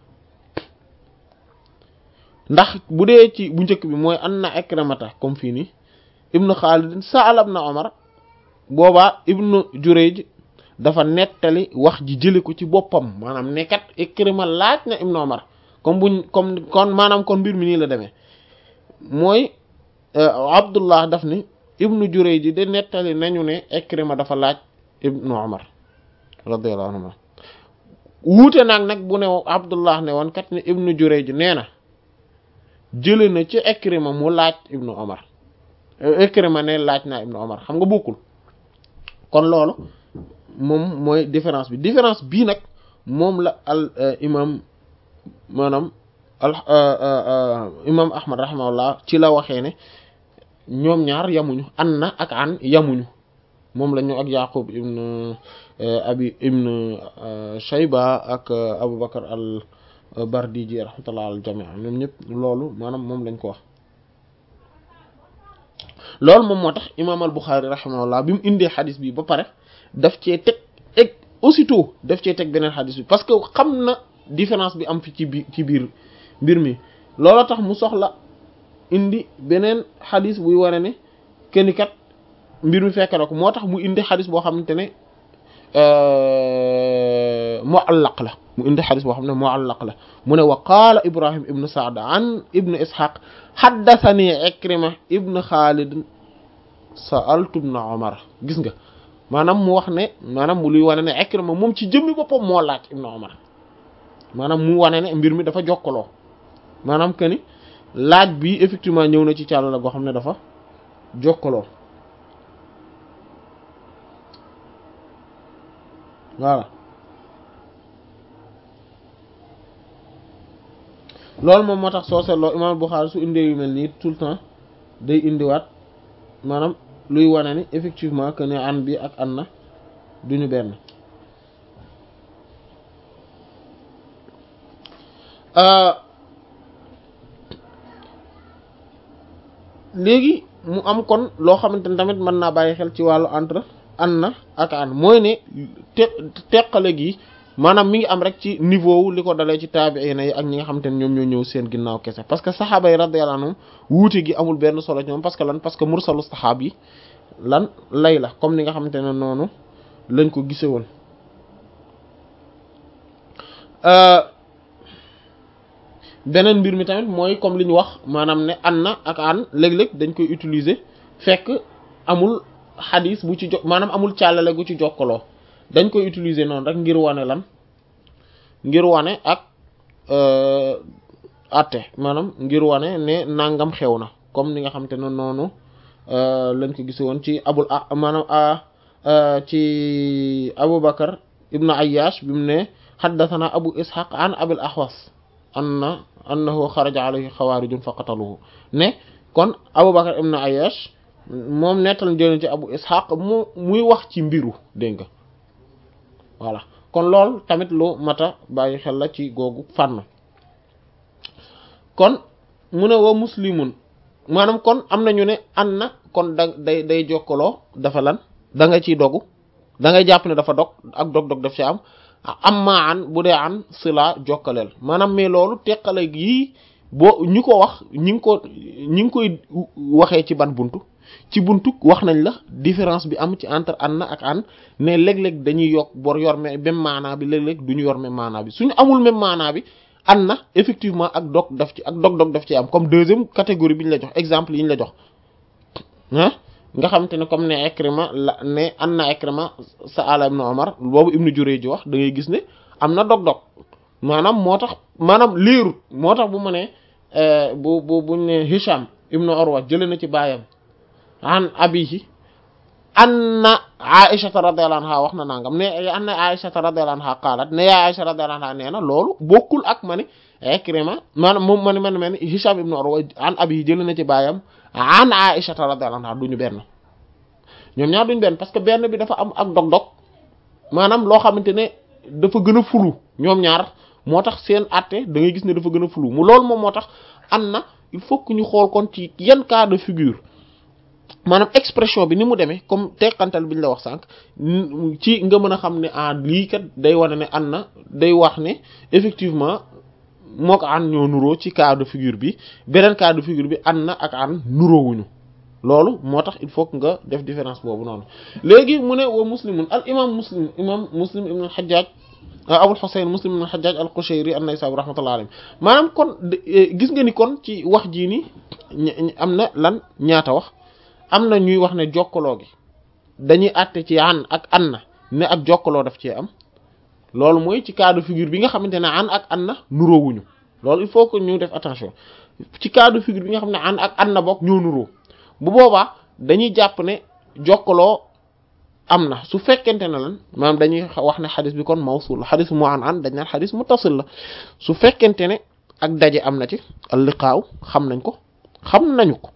[SPEAKER 2] ndax bu dee ci bu njëkk bi mooy anna Ikrimata comme fii nii ibn Xaalid sa'ala ibn Umar boobaa ibnu Jurayj dafa nettali wax ji jële ko ci boppam maanaam nekkat Ikrima laaj na ibn Umar comme buñ comme kon maanaam kon mbir mi nii la demee mooy Abdullah daf ni ibnu Jurayj de nettali nañu ne Ikrima dafa laaj ibnu Umar radiyallahu anhu wuute naag nag bu ne Abdullah ne woon kat ne ibnu Jurayj nee na jële na ci Ikrima mu laaj ibnu Umar Ikrima ne laaj naa ibnu Umar xam nga bokkul kon loolu moom mooy différence bi différence bii nag moom la al imam maanaam al imam Ahmad rahimahullah ci la waxee ne ñoom ñaar yamuñu an na ak an yamuñu moom la ñu ak Yaqub ibn abi ibn Shayba ak Abu Bakr al Bardiji rahmatullah al jami' ñoom ñëpp loolu maanaam moom lañ ko wax loolu moom moo tax imam al Bukhari rahimahullah bi mu indee xadis bi ba pare daf cee teg eg aussitôt daf cee teg beneen xadis bi parce que xam na différence bi am fi ci biir ci biir mbir mi looloo tax mu soxla indi beneen xadis buy wane ne kenn kat mbir mi fekk na ko moo tax mu indi xadis boo xamante ne muallaq la mu indi xadis boo xam ne muallaq la mu ne wa qaala Ibrahim ibn Sa'd an ibn Ishaq haddathani Ikrima ibn Khalid sa'altu ibn Umar gis nga maanaam mu wax ne maanaam mu luy wane ne Ikrima moom ci jëmmi boppam moo laaj ibn Umar maanaam mu wane ne mbir mi dafa jokkaloo maanaam que ni laaj bi effectivement ñëw na ci càll la goo xam ne dafa jokkaloo voilà loolu moom moo tax soo seetloo imam Bukhari su indee yu mel nii tout le temps day indiwaat maanaam luy wane ni effectivement que ne an bi ak anna duñu benn léegi mu am kon loo xamante ne tamit mën naa bàyyi xel ci wàllu entre anna ak an mooy ne te teqale gi maanaam mi ngi am rek ci niveau wu li ko dalee ci taabi'ina yi ak ñi nga xamante ne ñoom ñoo ñëw seen ginnaaw kese parce que saxaaba yi radiyallahu anhum wuute gi amul benn solo ci ñoom parce que lan parce que mursalu saxaab yi lan lay la comme ni nga xamante ne noonu lañ ko gise woon beneen mbir mi tamit mooy comme li ñu wax maanaam ne anna ak an léeg-léeg dañ koy utiliser fekk amul xadis bu ci jo maanaam amul càllale gu ci jokkaloo dañ koy utiliser noonu rek ngir wane lan ngir wane ak atte maanaam ngir wane ne nangam xew na comme ni nga xamante ne noonu lañ ko gise woon ci abul ah maanaam ci Abu Bakar ibnu Ayyash bi mu ne xaddathana Abu Ishaq an Abil Ahwas anna annahu xaraja alayhi xawaarijun fa qataluhu ne kon Abu Bakar ibnu Ayyash moom nettal jëlee ci Abu Ishaq mu muy wax ci mbiru dégg nga voilà kon loolu tamit lu mata bàyyi xel la ci googu fànn kon mu ne wa muslimun maanaam kon am nañu ne an na kon da day day jokkaloo dafa lan da nga ciy dogu da ngay jàpp ne dafa dog ak dog-dog daf ci am am maa an bu dee an sila jokkaleel maanaam mais loolu teqale yii boo ñu ko wax ñi ngi ko ñi ngi koy waxee ci ban buntu ci buntu wax nañ la différence bi am ci entre an na ak an ne léeg-léeg dañuy yokk bor yor même maanaa bi léeg-léeg duñu yor même maanaa bi suñu amul même maanaa bi an na effectivement ak dog daf ci ak dog-dog daf ci am comme deuxième catégorie bi ñu la jox exemple yi ñu la jox ah nga xamante ne comme ne Ikrima la ne an na Ikrima sa ala ibn Umar boobu Ibn Jurayj ji wax da ngay gis ne am na dog-dog maanaam moo tax maanaam leerut moo tax bu ma ne bu bu buñ ne Hisham ibn Urwa jëlee na ci baayam an abihi anna Aisha radhiyallahu anha wax na nangam ne anna Aisha radhiyallahu anha qaalat ne yaa Aisha radhiyallahu anha nee na loolu bokkul ak ma ne Ikrima maanaam moom ma ne man ma ne Hisham ibn Urwa an abihi jëlee na ci baayam an Aisha radhiyallahu anha duñu benn ñoom ñaar duñu benn parce que benn bi dafa am ak dog-dog maanaam loo xamante ne dafa gën a fulu ñoom ñaar moo tax seen àtte da ngay gis ne dafa gën a fulu mu loolu moom moo tax an na il faut que ñu xool kon ci yan cas de figure maanaam expression bi ni mu demee comme teqantal bi ñu la wax sànq ci nga mën a xam ne ah lii kat day wane ne an na day wax ne effectivement moo ko an ñoo nuroo ci cas de figure bi beneen cas de figure bi an na ak an nuroowuñu loolu moo tax il faut que nga def différence boobu noonu léegi mu ne wa muslimun al imam muslim imam muslim ibn al hajjaj abul husayn muslim ibn al hajjaj al qushayri an-naysaburi rahmatullahi alayhi maanaam kon gis nga ni kon ci wax jii ni am na lan ñaata wax am na ñuy wax ne jokkaloo gi dañuy àtte ci an ak an na ne ak jokkaloo daf cee am loolu mooy ci cas de figure bi nga xamante ne an ak an na nuroowuñu loolu il faut que ñu def attention ci cas de figure bi nga xam ne an ak an na bokk ñoo nuroo bu boobaa dañuy jàpp ne jokkaloo am na su fekkente ne lan maanaam dañuy wax ne xadis bi kon mawsul la xadis mu an an dañ naan xadis muttasil la su fekkente ne ak daje am na ci al liqaaw xam nañ ko xam nañu ko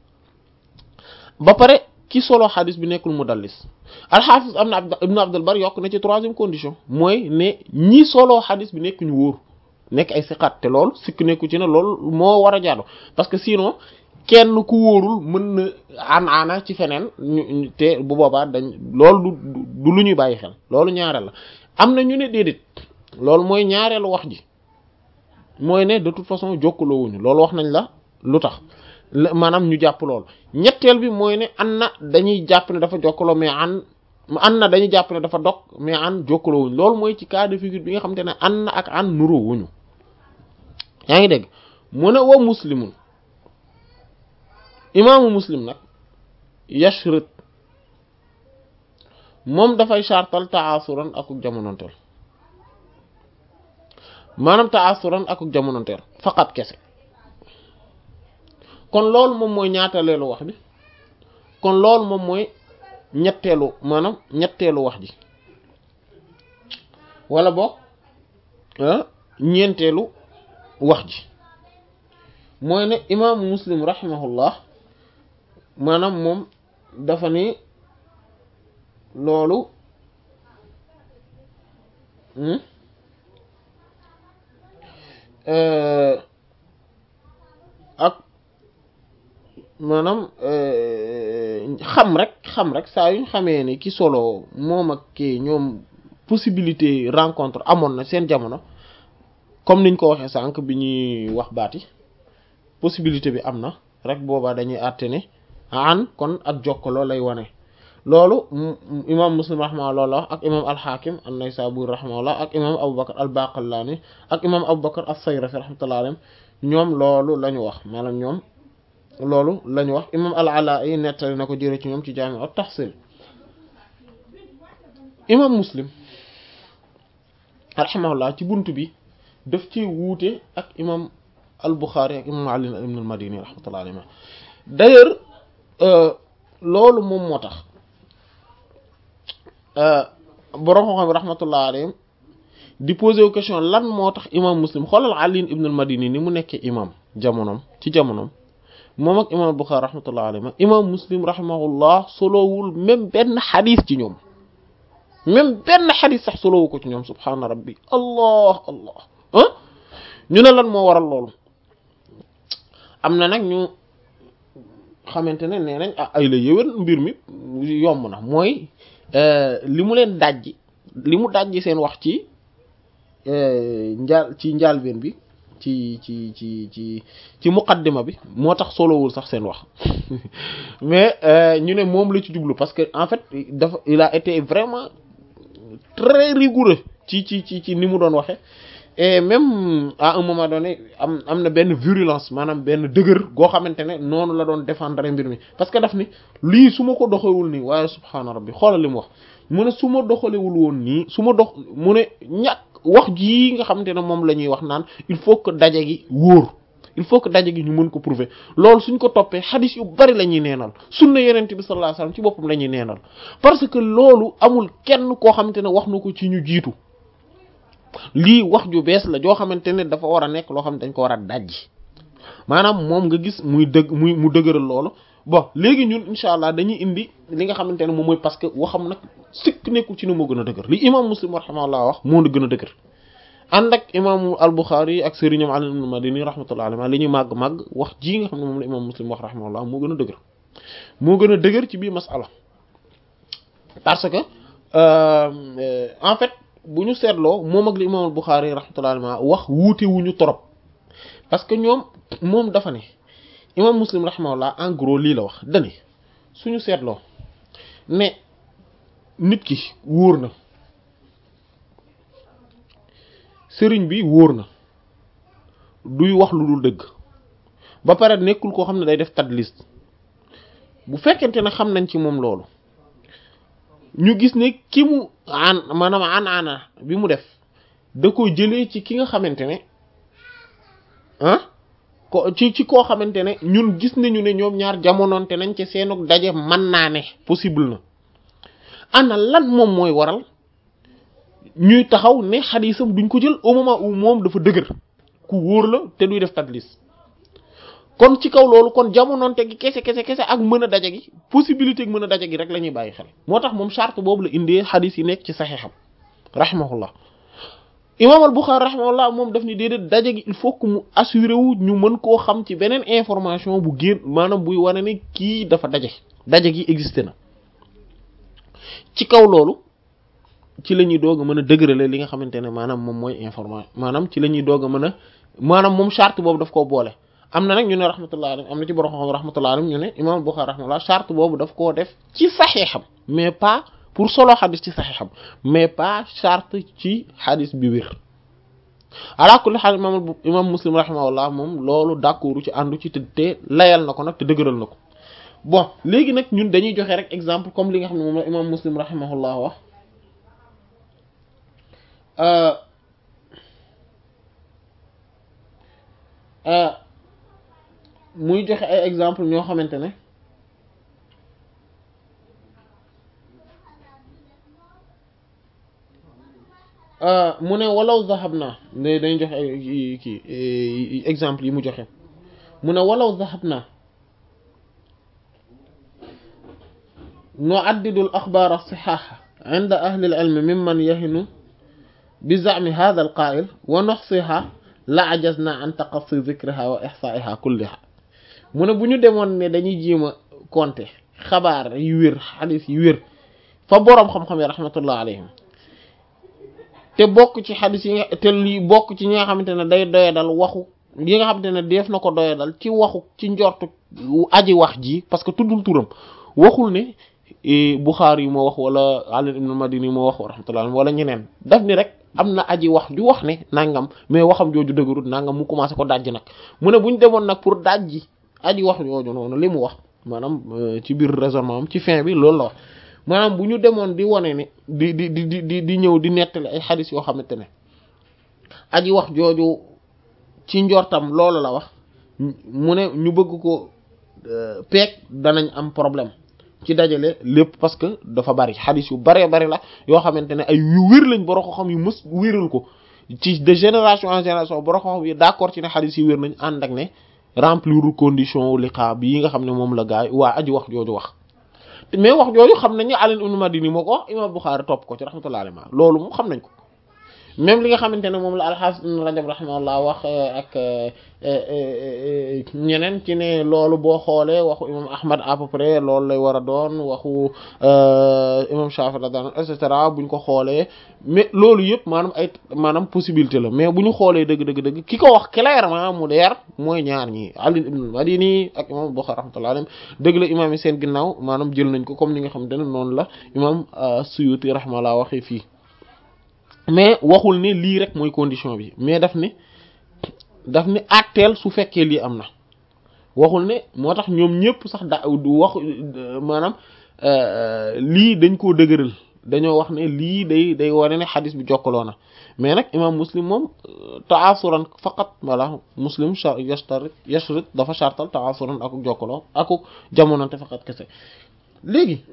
[SPEAKER 2] ba pare ki solo xadis bi nekkul mudallis alxaafis am na ibnu abdul bar yokk na ci troisième condition mooy ne ñi solo xadis bi nekk ñu wóor nekk ay siqaat te loolu sikk nekku ci ne loolu moo war a jaadu parce que sinon kenn ku wóorul mën na an ana ci feneen ñu te bu boobaa dañ loolu du du lu ñuy bàyyi xel loolu ñaareel la am na ñu ne déedéet loolu mooy ñaareelu wax ji mooy ne de toute façon jokkaloo wuñu loolu wax nañ la lu tax maanaam ñu jàpp loolu ñetteel bi mooy ne an na dañuy jàpp ne dafa jokkaloo mais an an na dañuy jàpp ne dafa dog mais an jokkaloo wuñu loolu mooy ci cas de figure bi nga xamante ne an na ak an nuroo wuñu yaa ngi dégg mu ne wa muslimun imaamu muslim nag yashrit moom dafay chartal taasuran akuk jamononteel maanaam taasuran akuk jamononteel faqat kese kon loolu moom mooy ñaataleelu wax bi kon loolu moom mooy ñetteelu maanaam ñetteelu wax ji wala boog ñeenteelu wax ji mooy ne imaamu muslim rahimahullah maanaam moom dafa ni loolu ak maanaam xam rek xam rek saa yuñ xamee ni ki solo moom ak kii ñoom possibilité rencontre amoon na seen jamono comme niñ ko waxee sànq bi ñuy wax baati possibilité bi am na rek boobaa dañuy àtte ne an kon ak jokkaloo lay wane loolu imam Muslim rahimahullah ak imam al-Hakim an-Naysaburi rahimahullah ak imam Abu Bakr al-Baqillani ak imam Abu Bakr as-Sayrafi rahmatullahi alayhim ñoom loolu la ñu wax maanaam ñoom loolu la ñu wax imam al-Ala'i nettali na ko jëre ci ñoom ci Jaami' at-Tahsil imam Muslim rahimahullah ci buntu bi daf ci wuute ak imam al-Bukhari ak imam Ali ibn al-Madini rahmatullahi alayhi d'ailleurs loolu moom moo tax borom xam-xam bi rahmatullahi alayhi di poser wu question lan moo tax imam Muslim xoolal Ali ibn al-Madini ni mu nekkee imam jamonoom ci jamonoom moom ak imam al-Bukhari rahmatullahi alayhi imam Muslim rahimahullah solowul même benn xadis ci ñoom même benn xadis sax solowu ko ci ñoom subhaana rabbi allah allah ah ñu ne lan moo waral loolu am na nag ñu xamante ne nee nañ ay la yëwén mbir mi yomb na mooy li mu leen dajji li mu dajji seen wax ci njaal ci njaalbeen bi ci ci ci ci ci muqaddima bi moo tax solowul sax seen wax mais ñu ne moom la ci jublu parce que en fait dafa il a été vraiment très rigoureux ci ci ci ci ni mu doon waxe et même à un moment donné am am na benn virulence maanaam benn dëgër goo xamante ne noonu la doon défendre mbir mi parce que daf ni lii su ma ko doxewul nii waaye subhaana rabbi xoolal li mu wax mu ne su ma doxalewul woon nii su ma dox mu ne ñàkk wax jii nga xamante ne moom la ñuy wax naan il faut que daje gi wóor il faut que daje gi ñu mën ko prouver loolu suñ ko toppee xadis yu bari la ñuy neenal sunna yenent bi sallallahu alayhi wasallam ci boppam la ñuy neenal parce que loolu amul kenn koo xamante ne wax na ko ci ñu jiitu lii wax ju bees la joo xamante ne dafa war a nekk loo xam ne dañ ko war a dajji maanaam moom nga gis muy dëgg muy mu dëgëral loolu bon léegi ñun incha allah dañuy indi li nga xamante ne moom mooy parce que waxam nag sikk nekkul ci ne moo gën a dëgër li imam Muslim rahimahullah wax moo gën a dëgër ànd ak imam al-Bukhari ak sëriñam Ali ibn Madini rahmatullah alayhi li ñuy màgg màgg wax ji nga xam ne moom la imam Muslim wax rahimahullah moo gën a dëgër moo gën a dëgër ci biir masala parce que euh, en fait bu ñu seetloo moom ak li imam al-Bukhari rahmatullah alayhi wax wuute wuñu torop parce que ñoom moom dafa ne imam Muslim rahimahullah en gros lii la wax dani suñu seetloo ne nit ki wóor na sëriñ bi wóor na duy wax lu dul dëgg ba pare nekkul koo xam ne day def tadlis bu fekkente ne xam nañ ci moom loolu ñu gis ne ki mu an maanaam an ana bi mu def da ko jëlee ci ki nga xamante ne ah ko ci ci koo xamante ne ñun gis nañu ne ñoom ñaar jamononte nañ ci seenug daje mën naa ne possible na ana lan moom mooy waral ñuy taxaw ne xadiisam duñ ko jël au moment où moom dafa dëgër ku wóor la te duy def tadlis kon ci kaw loolu kon jamononte gi kese kese kese ak mën a daje gi possibilité ak mën a daje gi rek la ñuy bàyyi xel moo tax moom charte boobu la indee xadiis yi nekk ci saxiixam rahimahullah imam al-Bukhari rahimahullah moom daf ni déedéet daje gi il faut que mu assuré wu ñu mën koo xam ci beneen information bu génn maanaam buy wane ne kii dafa daje daje gi existé na ci kaw loolu ci la ñuy doog a mën a dëgërale li nga xamante ne maanaam moom mooy information maanaam ci la ñuy doog a mën a maanaam moom charte boobu daf koo boole am na nag ñu ne rahmatullah alayhi am na ci borom xam rahmatullah alayhi ñu ne imam al-Bukhari rahimahullah charte boobu daf koo def ci saxiixam mais pas pour solo xadis ci saxiixam mais pas charte ci xadis bi wér ala kulli xaal imam imam Muslim rahimahullah moom loolu d'accord ci àndu ci te te layal na ko nag te dëgëral na ko bon léegi nag ñun dañuy joxe rek exemple comme li nga xam ne moom la imam Muslim rahimahullah wax muy joxe ay exemple ñoo xamante ne mu ne walaw zahabna ne dañuy joxe ay kii exemple yi mu joxe mu ne walaw zahabna nu'addidu al-akhbar as-sihah 'inda ahli al-'ilm mimman yahinu bi za'mi hadha al-qa'il wa nuhsiha la'ajazna an taqassi dhikriha wa ihsa'iha kulliha mu ne bu ñu demoon ne dañuy jéema compter xabaar yu wér xadis yu wér fa boroom xam-xam yi rahmatullah alayhim te bokk ci xadis yi nga te lii bokk ci ñi nga xamante ne day doyadal waxu yi nga xamante ne def na ko doyadal ci waxu ci njortu aji wax ji parce que tuddul turam waxul ne Bukhari yi moo wax wala Ali ibn Madini moo wax rahmatullah wala ñeneen daf ni rek am na aji wax ju wax ne nangam mais waxam jooju dëgërut nangam mu commencé ko dajji nag mu ne bu ñu demoon nag pour dajji aji wax jooju noonu li mu wax maanaam ci biir raisonnement am ci fin bi loolu la wax maanaam bu ñu demoon di wane ne di di di di di ñëw di nettali ay xadis yoo xamante ne aji wax jooju ci njortam loolu la wax mu ne ñu bëgg ko peeg danañ am problème ci dajale lépp parce que dafa bari xadis yu baree bari la yoo xamante ne ay yu wér lañ boro ko xam yu mës wéral ko ci de génération en génération boro ko xam yi d'accord ci ne xadis yi wér nañ ànd ak ne remplir condition liqa bi yi nga xam ne moom la gaay waa aji wax jooju wax mais wax jooju xam nañu Ali ibn Madini moo ko wax imam Bukhari topp ko ci rahmatullahi alayhi loolu moom xam nañ ko même li nga xamante ne moom la al-Hafiz ibn Rajab rahimahullah wax ak ñeneen ci ne loolu boo xoolee waxu imam Ahmad à peu près loolu lay war a doon waxu imam Shafi'i radiyallahu anhu et cetera buñ ko xoolee mais loolu yëpp maanaam ay maanaam possibilité la mais bu ñu xoolee dëgg dëgg dëgg ki ko wax clairement mu leer mooy ñaar ñi Ali ibn Madini ak imam Bukhari rahmatullahi alayhi dëgg la imam yi seen ginnaaw maanaam jël nañ ko comme ni nga xamante ne noonu la imam Suyuti rahimahullah waxee fii mais waxul ne lii rek mooy condition bi mais daf ne daf ne àtteel su fekkee lii am na waxul ne moo tax ñoom ñëpp sax da wax maanaam lii dañ koo dëgëral dañoo wax ne lii day day wane ne xadis bi jokkaloo na mais nag imam Muslim moom taasuran faqat wala Muslim yashtarit yashrit dafa chartal taasuran ak jokkaloo ak jamonante faqat kese léegi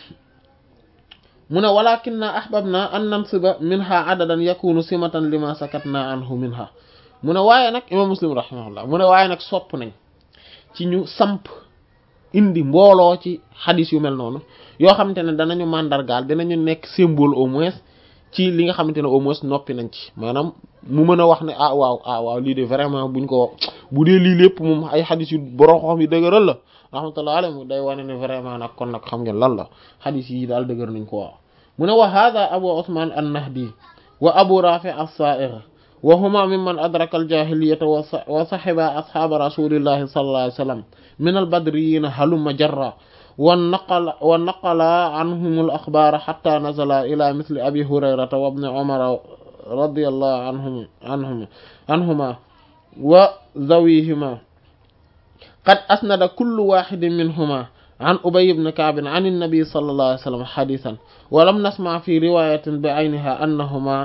[SPEAKER 2] mu ne walakinna ahbabna an nansiba minha adadan yakunu simatan lima sakatna anhu minha mu ne waaye nag imam Muslim rahimahullah mu ne waaye nag sopp nañ ci ñu samp indi mbooloo ci xadis yu mel noonu yoo xamante ne danañu màndargaal dinañu nekk symbole au moins ci li nga xamante ne au moins noppi nañ ci maanaam mu mën a wax ne ah waaw ah waaw lii de vraiment buñ ko bu dee lii lépp moom ay xadis yu borom xam yi dëgëral la rahmatullah alayhi day wane ne vraiment nag kon nag xam ngeen lan la xadis yi daal dëgër nañ ko waaw mu ne wa hada Abu Usman an-Nahdi wa Abu Rafi' as-Sa'igh wa huma mimman adraka al-jahiliyyata wa sahiba ashaba rasulillahi sallallahu alayhi wa sallam min al-badriyyin halumma jarra wa naqala wa naqala anhum al-akhbar hatta nazala ila mithli Abi Hurayrata wa ibn Umar radiyallahu anhum anhum anhuma wa zawihima qad asnada kullu wahidin minhuma عن أبي بن كعب عن النبي صلى الله عليه وسلم حديثا ولم نسمع في رواية بعينها أنهما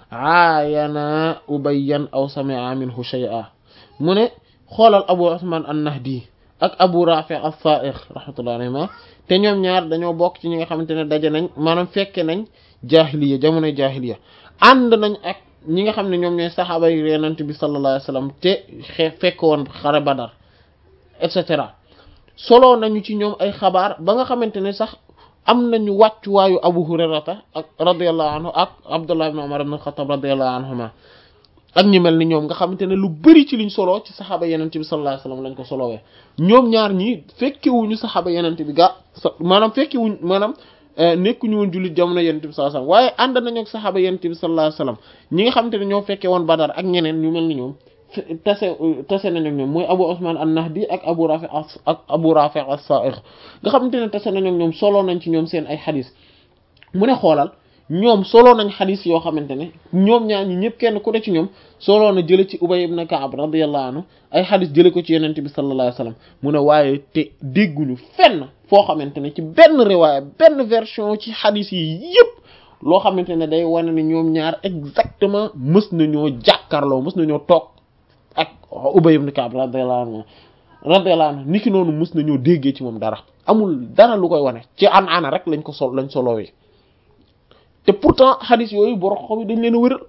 [SPEAKER 2] عاينا أبيا أو سمع منه شيئا من خول أبو عثمان النهدي ak Abu Rafi as-Sa'igh rahmatullahi alayhi te ñoom ñaar dañoo bokk ci ñi nga xamante ne daje nañ maanaam fekke nañ jaahiliya jamono jaahiliya ànd nañ ak ñi nga xam ne ñoom ñooy saxaaba yi Yonent bi sallallahu alayhi wasallam te fekk woon xare Badar et cetera solo nañu ci ñoom ay xabaar ba nga xamante ne sax am nañu wàccuwaayu Abu Hurayrata ak radiyallahu anhu ak Abdullah ibn Umar ibn Khattab radiyallahu anhuma ak ñi mel ni ñoom nga xamante ne lu bari ci liñ solo ci saxaaba yenente bi sallallahu alayhi wasallam lañ ko solowee ñoom ñaar ñi fekkewuñu saxaaba yenente bi ga maanaam fekkewuñ maanaam nekkuñu woon jullit jamono yenente bi sallallahu alayhi wasallam waaye ànd nañu ak saxaaba yenente bi sallallahu alayhi wasallam ñi nga xamante ne ñoo fekke woon Badar ak ñeneen ñu mel ni ñoom tase tase nañu ak ñoom mooy Abu Usman an-Nahdi ak Abu Rafi ak Abu Rafi as-Sa'igh nga xamante ne tase nañu ak ñoom solo nañ ci ñoom seen ay xadis mu ne xoolal ñoom solo nañ xadis yoo xamante ne ñoom ñaar ñi ñëpp kenn ku ne ci ñoom solo na jële ci Ubay ibn Ka'b radiyallahu anhu ay xadis jële ko ci Yonent bi sallallahu alayhi wasallam mu ne waaye te dégguñu fenn foo xamante ne ci benn riwaaya benn version ci xadis yi yëpp loo xamante ne day wane ne ñoom ñaar exactement mës nañoo jàkkaarloo mës nañoo toog ak Ubay ibn Ka'b radiyallahu anhu radiyallahu anhu niki noonu mës nañoo déggee ci moom dara amul dara lu koy wane ci an ana rek lañ ko sol lañ solowee te pourtant xadis yooyu borom xam yi dañ leen a wéral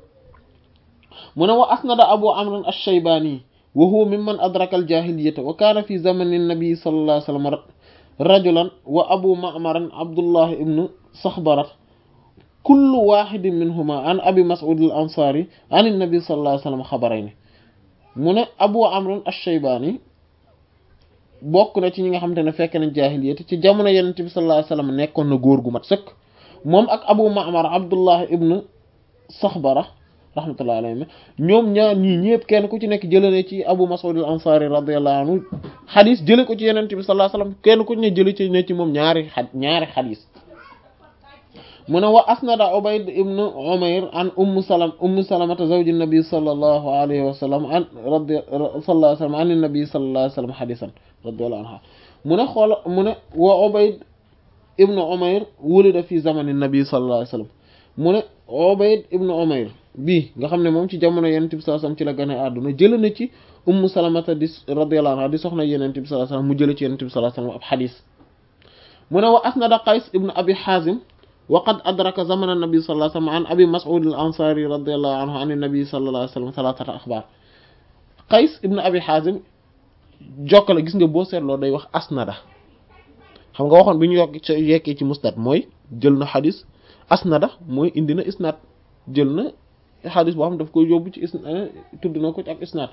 [SPEAKER 2] mu ne wa asnada Abu Amr ash-Shaybani wa huwa mimman adraka al-jahiliyyata wa kana fi zamani an-nabi sallallahu alayhi wasallam rajulan wa abu ma'maran abdullah ibn saxbarat kullu wahidin minhuma an abi mas'ud al ansari an an-nabi sallallahu alayhi wasallam xabarayni mu ne abu amr ash-shaybani bokk na ci ñi nga xamante ne fekk nañ jaahiliyati ci jamono yonent bi sallallahu alayhi wasallam nekkoon na góor gu mat sëkk moom ak abu ma'mar abdullah ibn saxbara rahmatullahi alayhi ñoom ñaar ñii ñëpp kenn ku ci nekk jëlee na ci abu mas'ud al ansari radiyallahu anhu xadis jële ko ci yonent bi sallallahu alayhi wasallam kenn ku ci ne jële ci ne ci moom ñaari xa ñaari xadis mu ne wa asnada ubayd ibn umayr an umm salam umm salamata zawji nabi sallallahu alayhi wasallam an radi sallallahu alayhi wasallam an nabi sallallahu alayhi wasallam hadisan radiyallahu anha mu ne xool mu ne wa ubayd ibn umayr wulida fi zamani nabi sallallahu alayhi wasallam mu ne ubayd ibn umayr bii nga xam ne moom ci jamono yonent bi sallallahu alayhi wasallam ci la gane àdduna jële na ci ummu salamata di radiyallahu anha di soxna yonent bi sallallahu alayhi wasallam mu jële ci yonent bi sallallahu alayhi wasallam ab xadis mu ne wa asnada qays ibn abi hazim wa qad adraka zamana nabi sallallahu alayhi wasallam an abi mas'ud al ansari radiyallahu anhu an nabi sallallahu alayhi wasallam thalathata akhbar qays ibn abi hazim jokkale gis nga boo seetloo day wax asnada xam nga waxoon bi ñu yokk ci yekkee ci musnad mooy jël na xadis asnada mooy indi na isnad jël na xadis boo xam daf koy yóbbu ci isnad tudd na ko ci ak isnad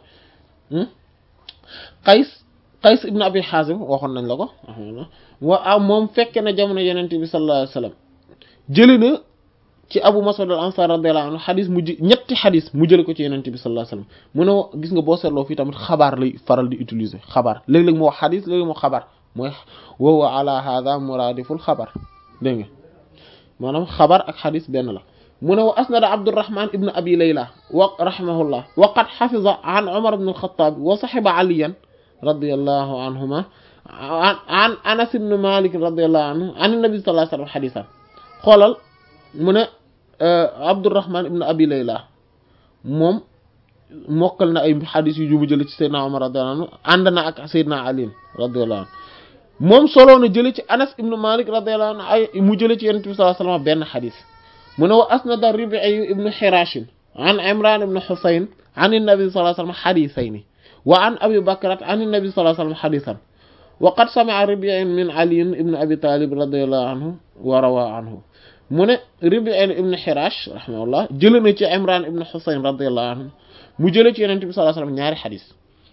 [SPEAKER 2] qays qays ibn abi hazim waxoon nañ la ko wa moom fekke na jamono yenente bi sallallahu alayhi wasallam jële na ci abu mas'ud al ansari radiyallahu anhu xadis mu ñetti xadis mu jële ko ci yenente bi sallallahu alayhi wasallam mu ne gis nga boo seetloo fii tamit xabaar lay faral di utiliser xabaar léeg-léeg mu wax xadis léeg-léeg mu xabaar mooy wa huwa ala hadha muradiful xabar dégg nga maanaam xabar ak xadis benn la mu ne wa asnada abdurrahman ibn abi layla wa rahimahullah wa qad hafiza an umar ibn al-khattab wa sahiba aliyan radiyallahu anhuma an anas ibn malik radiyallahu anhu an nabi sallallahu alayhi wasallam hadisan xoolal mu ne abdurrahman ibn abi layla moom mokkal na ay xadis yu jubu jële ci sayyidina umar radiyallahu anhu ànd na ak sayyidina ali radiyallahu anhu moom soloo na jële ci anas ibn malik radiyallahu anhu ay mu jële ci yonent bi sallallahu alayhi wasallam benn xadis mu ne wa asnada Rib'i ibn Hirash an Imran ibn Husayn an an-nabi sallallahu alayhi wasallam hadithayni wa an Abi Bakrat an an-nabi sallallahu alayhi wasallam hadithan wa qad sami'a Rib'i min Ali ibn Abi Talib radiyallahu anhu wa rawa anhu mu ne Rib'i ibn Hirash rahimahullah jëlee na ci Imran ibn Husayn radiyallahu anhu mu jëlee ci Yonent bi sallallahu alayhi wasallam ñaari xadis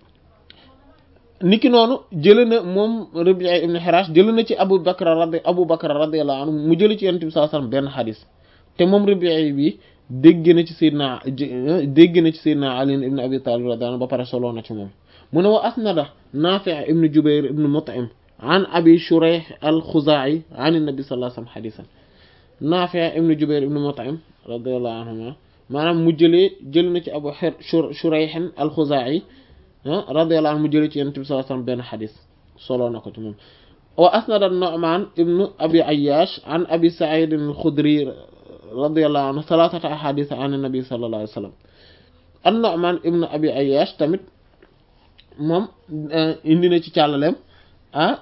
[SPEAKER 2] niki noonu jëlee na moom Rib'i ibn Hirash jëlee na ci Abu Bakr radi Abu Bakr radiyallahu anhu mu jëlee ci Yonent bi sallallahu alayhi wasallam benn xadis te moom Rib'i bi dégg na ci Seydina dégg na ci Seydina Ali ibn Abi Talib radiyallahu anhu ba pare solo na ci moom mu ne wa asnada Nafi' ibn Jubayr ibn Mut'im an Abi Shurayh al-Khuzai an an-nabi sallallahu alayhi wasallam hadisan Nafi' ibn Jubayr ibn Mut'im radiyallahu anhuma maanaam mu jëlee jël na ci Abu Shurayh al-Khuzai radiyallahu anhu mu jëlee ci Yonent bi sallallahu alayhi wasallam benn xadis solo na ko ci moom wa asnada Nu'man ibn Abi Ayyash an Abi Sa'id al-Khudri radiyallahu anhu thalathata ahadith an an-nabi sallallahu alayhi wasallam an-Nu'man ibn Abi Ayyash tamit moom indi na ci càllaleem ah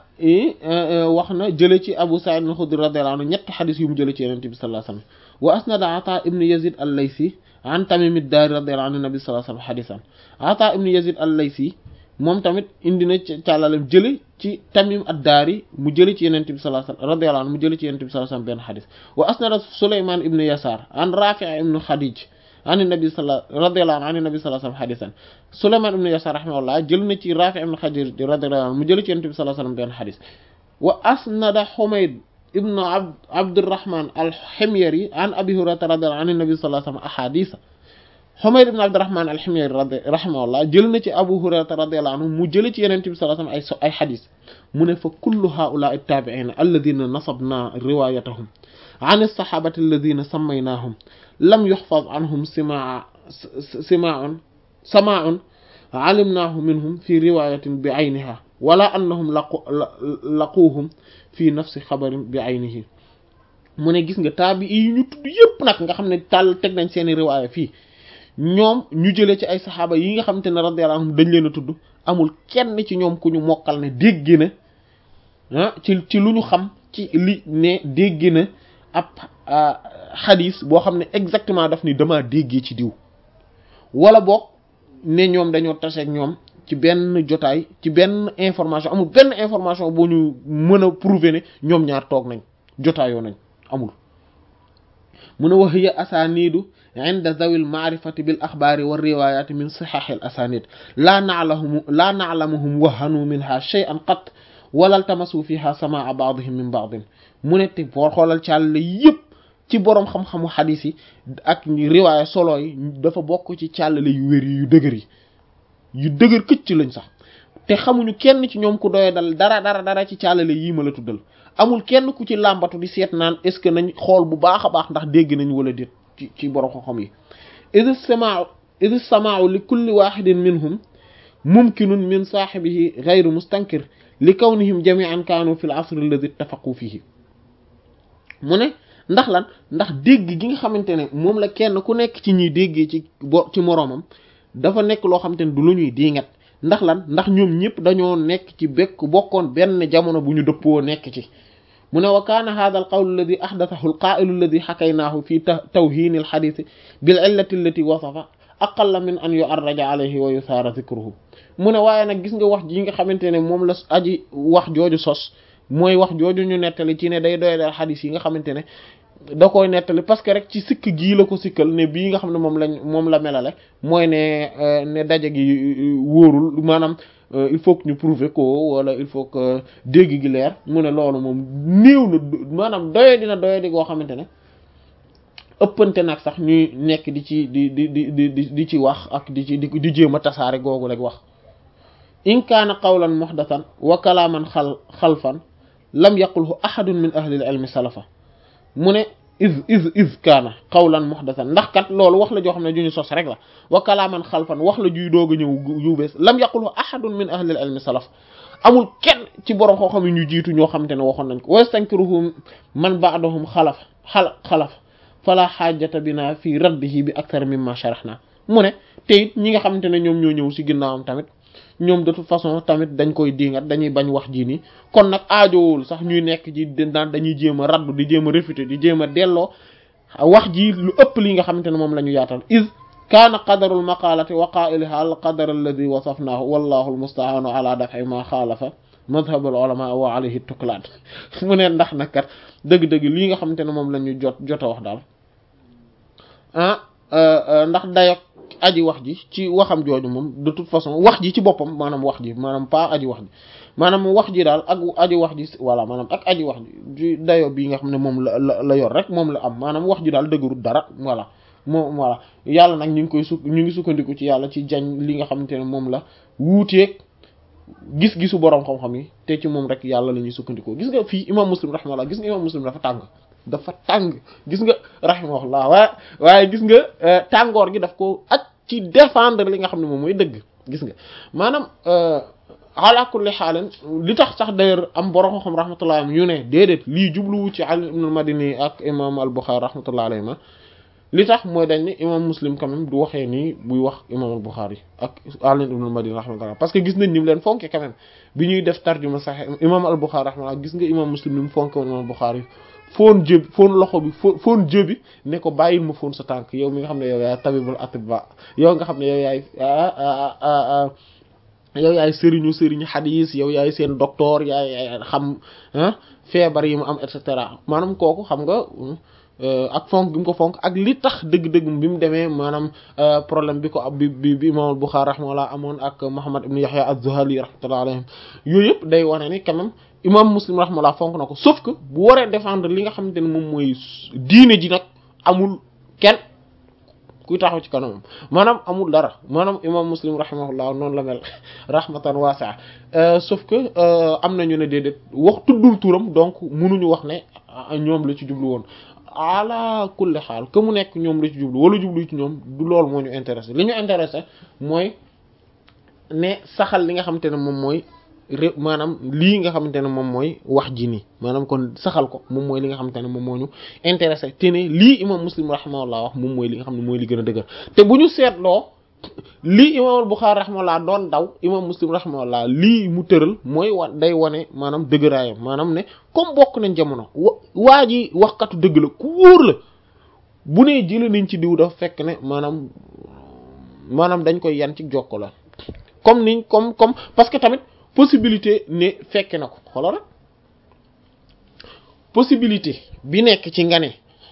[SPEAKER 2] wax na jële ci Abu Sa'id al-Khudri radiyallahu anhu ñetti xadis yu mu jële ci Yonent bi sallallahu alayhi wasallam wa asnada Ata ibn Yazid al-Laythi an Tamim ad-Dari radiyallahu anhu nabi sallallahu alayhi wasallam hadisan Ata ibn Yazid al-Laythi moom tamit indi na ci càllaleem jële ci Tamim ad-Dari mu jële ci Yonent bi sallallahu alayhi wasallam radiyallahu anhu mu jële ci Yonent bi sallallahu alayhi wasallam benn xadis wa asnada Sulayman ibn Yasar an Rafi' ibn Khadij an nabi sallallahu radiyallahu anhu an nabi sallallahu alayhi wasallam hadisan Sulayman ibn Yasar rahimahullah jël na ci Rafi' ibn Khadij radiyallahu anhu mu jël ci Yonent bi sallallahu alayhi wasallam benn hadith wa asnada Humayd ibn Abdurrahman al-Himyari an Abi Hurayra radiyallahu anhu an nabi sallallahu alayhi wasallam ahadith Humayd ibn Abdurrahman al-Himyari rahimahullah jël na ci Abu Hurayra radiyallahu anhu mu jël ci Yonent bi sallallahu alayhi wasallam ay ay hadith mu ne fa kullu ha'ula'i at-tabi'in alladhina nasabna riwayatahum an as-sahabati alladhina sammaynahum lam yuhfaz anhum simaa simaa'un samaa'un alimnaahu minhum fi riwaayatin bi ayniha wala annahum laqu laquuhum fi nafsi xabarin bi aynihi mu ne gis nga taabi yi ñu tudd yépp nag nga xam ne tàll teg nañ seeni riwaaya fii ñoom ñu jëlee ci ay saxaaba yi nga xamante ne radiyallahu anhum dañ leen a tudd amul kenn ci ñoom ku ñu mokkal ne dégg na ah ci ci lu ñu xam ci li ne dégg na ab xadis boo xam ne exactement daf ni dama déggee ci diw wala boog ne ñoom dañoo tase ak ñoom ci benn jotaay ci benn information amul benn information boo ñu mën a prouver ne ñoom ñaar toog nañ jotaayoo nañ amul mu ne wa hiya asanidu inda zawil ma'rifati bil akhbari war riwayati min sihah al asanid la na'lamu la na'lamuhum wahanu minha shay'an qat wala tamasu fiha samaa ba'dihim min ba'd mu ne te boo xoolal càll yépp ci boroom xam-xamu xadiis yi ak riwaaya solo yi dafa bokk ci càllale yu wér yi yu dëgër yi yu dëgër këcc lañ sax te xamuñu kenn ci ñoom ku doye dal dara dara dara ci càllale yii ma la tuddal amul kenn ku ci làmbatu di seet naan est-ce que nañ xool bu baax a baax ndax dégg nañ wala déet ci ci boroom xam-xam yi idh sama'u idh sama'u li kulli wahidin minhum mumkinun min saahibihi ghayru mustankir li kawnihim jami'an kaanu fil asr alladhi ittafaqu fihi mu ne ndax lan ndax dégg gi nga xamante ne moom la kenn ku nekk ci ñuy déggee ci bo ci moroomam dafa nekk loo xamante ne du lu ñuy diingat ndax lan ndax ñoom ñëpp dañoo nekk ci bekk bokkoon benn jamono bu ñu dëppoo nekk ci mu ne wa kaana hadha al qawl alladhi ahdathahu al qa'ilu alladhi hakaynaahu fi tawhin al hadith bil illati allati wasafa aqalla min an yu'arraja alayhi wa yusaara dhikruhu mu ne waaye nag gis nga wax ji nga xamante ne moom la aji wax jooju sos mooy wax jooju ñu nettali ci ne day doy dal xadis yi nga xamante ne da koy nettali parce que rek ci sikk gii la ko sikkal ne bii nga xam ne moom lañ moom la melale mooy ne ne daje gi wóorul maanaam il faut que ñu prouver ko wala il faut que dégg gi leer mu ne loolu moom néew na maanaam doye dina doye di goo xamante ne ëppante nag sax ñuy nekk di ci di di di di di ci wax ak di ci di jéem a tasaare googu rek wax in kaana qawlan muhdathan wa kalaaman xal xalfan lam yaqulhu ahadun min ahli al-ilmi salafa mu ne is is is kaana qawlan muhdathan ndax kat loolu wax la joo xam ne ju ñu sos rek la wa kalaaman xalfan wax la juy doog a ñëw yu bees lam yaqulhu ahadun min ahli al-ilmi salaf amul kenn ci borom xoo xam ne ñu jiitu ñoo xamante ne waxoon nañ ko wa yastankiruhu man ba'dahum xalaf xal xalaf fala xaajata bina fi raddihi bi akthar mimma sharahna mu ne te it ñi nga xamante ne ñoom ñoo ñëw ci ginnaawam tamit ñoom de toute façon tamit dañ koy diingat dañuy bañ wax ji nii kon nag aajowul sax ñuy nekk ji daan dañuy jéem a raddu di jéem a réfuter di jéem a delloo wax ji lu ëpp li nga xamante ne moom la ñu yaatal is kaana qadarul maqalati wa qa'iliha al qadar alladhi wasafnahu wallahu al musta'anu ala daf'i ma xaalafa madhhab al ulama wa alayhi tuklaan mu ne ndax nag kat dëgg-dëgg lii nga xamante ne moom la ñu jot jot a wax daal ah ndax dayok aji wax ji ci waxam jooju moom de toute façon wax ji ci boppam maanaam wax ji maanaam pas aji wax ji maanaam wax ji daal ak aji wax ji voilà maanaam ak aji wax ji dayo bi nga xam ne moom la la la yor rek moom la am maanaam wax ji daal dëgërut dara voilà moom voilà yàlla nag ñu ngi koy suk ñu ngi sukkandiku ci yàlla ci jañ li nga xamante ne moom la wuuteeg gis-gisu boroom xam-xam yi te ci moom rek yàlla la ñuy sukkandikoo gis nga fii imam muslim rahimahullah gis nga imam muslim dafa tàng dafa tàng gis nga rahimahullah waaye waaye gis nga tàngoor gi daf ko ak ci défendre li nga xam ne moom mooy dëgg gis nga maanaam ala kulli xaalin li tax sax d'ailleurs am borom xam rahmatullah am yu ne déedéet lii jubluwu ci Ali ibn al-Madini ak imam al-Bukhari rahmatullah alayhi ma li tax mooy dañ ne imam muslim quand même du waxee nii buy wax imam al-Bukhari ak Ali ibn al-Madini rahmatullah parce que gis nañ ni mu leen fonke quand même bi ñuy def tarjuma sahih imam al-Bukhari rahmatullah gis nga imam muslim ni mu fonke woon imam al-Bukhari foon jë foon loxo bi foo foon jë bi ne ko bàyyil ma foon sa tànk yow mi nga xam ne yow yaay tabibul atibba yow nga xam ne yow yaay yow yaay sëriñu sëriñu xadiis yow yaay seen docteur yaay xam feebar yi mu am et cetera maanaam kooku xam nga ak fonk gi mu ko fonk ak li tax dëgg-dëgg bi mu demee maanaam problème bi ko ab bi bi bi imam al-Bukhari rahimahullah amoon ak Muhammad ibn Yahya az-Zuhali rahmatullah alayhim yooyu yëpp day wane ni quand même imam muslim rahimahullah fonk na ko sauf que bu waree défendre li nga xamante ne moom mooy diine ji nag amul kenn kuy taxaw ci kanamam maanaam amul dara maanaam imam muslim rahimahullah noonu la mel rahmatan wasi'a sauf que am nañu ne déedéet wax tuddul turam donc mënuñu wax ne ñoom la ci jublu woon ala kulli xaal que mu nekk ñoom la ci jublu wala jublu ci ñoom du loolu moo ñu intéressé li ñu intéressé mooy ne saxal li nga xamante ne moom mooy ré maanaam lii nga xamante ne moom mooy wax ji nii maanaam kon saxal ko moom mooy li nga xamante ne moom moo ñu intéressé te ne lii imam muslim rahimahullah wax moom mooy li nga xam ne mooy li gën a dëgër te bu ñu seetloo lii imam al-Bukhari rahimahullah doon daw imam muslim rahimahullah lii mu tëral mooy wa day wane maanaam dëgëraayam maanaam ne comme bokk nañ jamono wa waa ji waxkatu dëgg la ku wóor la bu nee jëlee nañ ci diw dafa fekk ne maanaam maanaam dañ koy yan ci jokko la comme ni comme comme parce que tamit possibilité ne fekke na ko xoolal rek possibilité bi nekk ci nga ne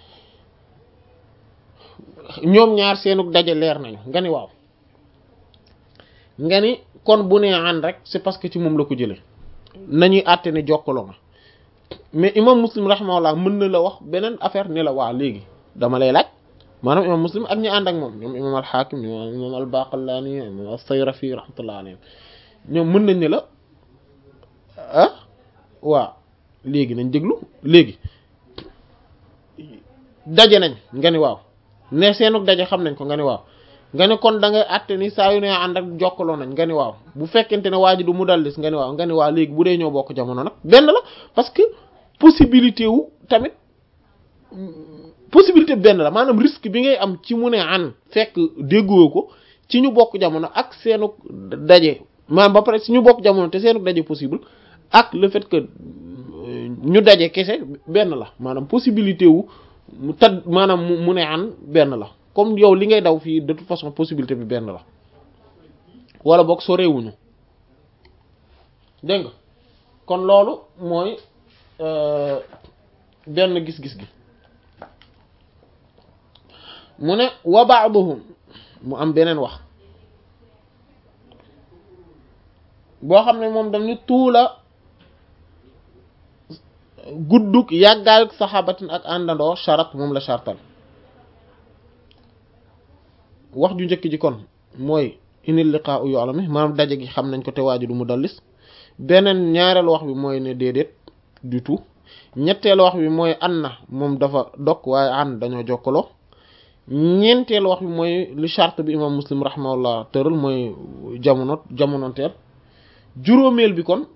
[SPEAKER 2] ñoom ñaar seenug daje leer nañu nga ni waaw nga ni kon bu nee an rek c'est parce que ci moom la ko jëlee nañuy àtte ne jokkaloo nga mais imam Muslim rahimahullah mën na la wax beneen affaire ne la waa léegi dama lay laaj maanaam imam Muslim ak ñi ànd ak moom ñoom imam al-Hakim ñoom imam al-Baqillani imam as-Sayrafi rahmatullah alayhim ñoom mën nañ ne la ah waa léegi nañ déglu léegi daje nañ nga ni waaw ne seenug daje xam nañ ko nga ni waaw nga ne kon da ngay àtte ni saa yu ne ànd ak jokkaloo nañ nga ni waaw bu fekkente ne waa ji du mu dallis nga ni waaw nga ni waaw léegi bu dee ñoo bokk jamono nag benn la parce que possibilité wu tamit possibilité benn la maanaam risque bi ngay am ci mu ne an fekk déggoo ko ci ñu bokk jamono ak seenu daje maanaam ba pare si ñu bokk jamono te seenu daje possible ak le fait que ñu daje kese benn la maanaam possibilité wu mu tad maanaam mu ne an benn la comme yow li ngay daw fii de toute façon possibilité bi benn la wala boog sorewuñu dégg nga kon loolu mooy benn gis-gis gi mu ne wa ba'duhum mu am beneen wax boo xam ne moom daf ni tuula guddug yàggaayug saxaabatin ak àndandoo sharat moom la shartal wax ju njëkk ji kon mooy inil liqa'u yu'lami maanaam daje gi xam nañ ko te waaju du mu dallis beneen ñaareelu wax bi mooy ne déedéet du tout ñetteelu wax bi mooy an na moom dafa dog waaye an dañoo jokkaloo ñeenteelu wax bi mooy li charte bi imam Muslim rahimahullah tëral mooy jamono jamonoonteel juróomeel bi kon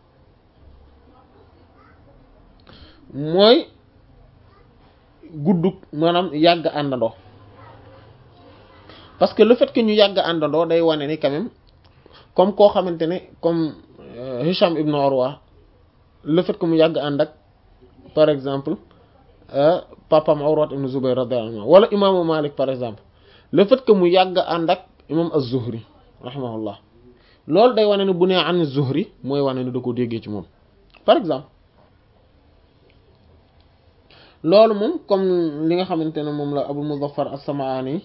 [SPEAKER 2] mooy guddug maanaam yàgg àndandoo parce que le fait que ñu yàgg àndandoo day wane ni quand même comme koo xamante ne comme Hisham ibn Urwa le fait que mu yàgg ànd ak par exemple papam Urwa ibn Zubayr radiyallahu anhu wala imaamu Malik par exemple le fait que mu yàgg ànd ak imam az-Zuhri rahimahullah loolu day wane ni bu nee an Zuhri mooy wane ni da ko déggee ci moom par exemple loolu moom comme li nga xamante ne moom la Abu Muzaffar as-Sam'ani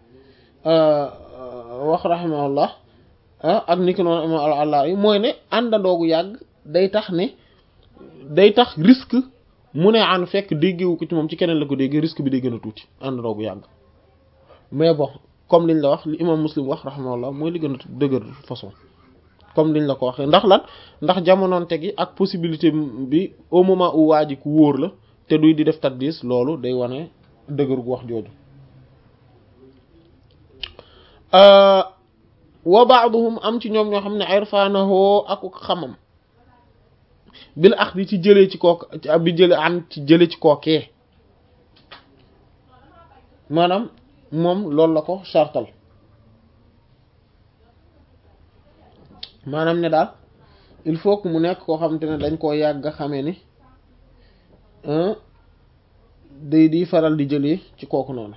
[SPEAKER 2] wax rahimahullah ak ni ki noonu imam al-Alla'i mooy ne àndandoogu yàgg day tax ne day tax risque mu ne an fekk déggewu ko ci moom ci keneen la ko déggee risque bi day gën a tuuti àndandoogu yàgg mais bon comme liñ la wax li imam Muslim wax rahimahullah mooy li gën a dëgër de toute façon comme liñ la ko waxee ndax lan ndax jamonoonte gi ak possibilité bi au moment où waa ji ku wóor la te duy di def tadlis loolu day wane dëgër gu wax jooju wa ba'duhum am ci ñoom ñoo xam ne irfanahu ak xamam bil axdi ci jëlee ci kook bi jële an ci jëlee ci kookee maanaam moom loolu la ko chartal maanaam ne daal il faut que mu nekk koo xamante ne dañ koo yàgg xamee ni day di faral di jëlee ci kooku noonu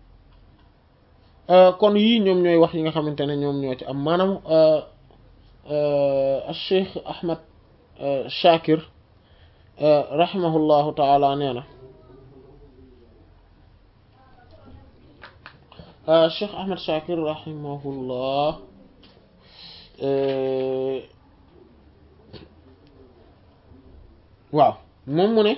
[SPEAKER 2] kon yii ñoom ñooy wax yi nga xamante ne ñoom ñoo ci am maanaam Cheikh Ahmad Shakir rahimahullahu taala nee na Cheikh Ahmad Shakir rahimahullah waaw moom mu ne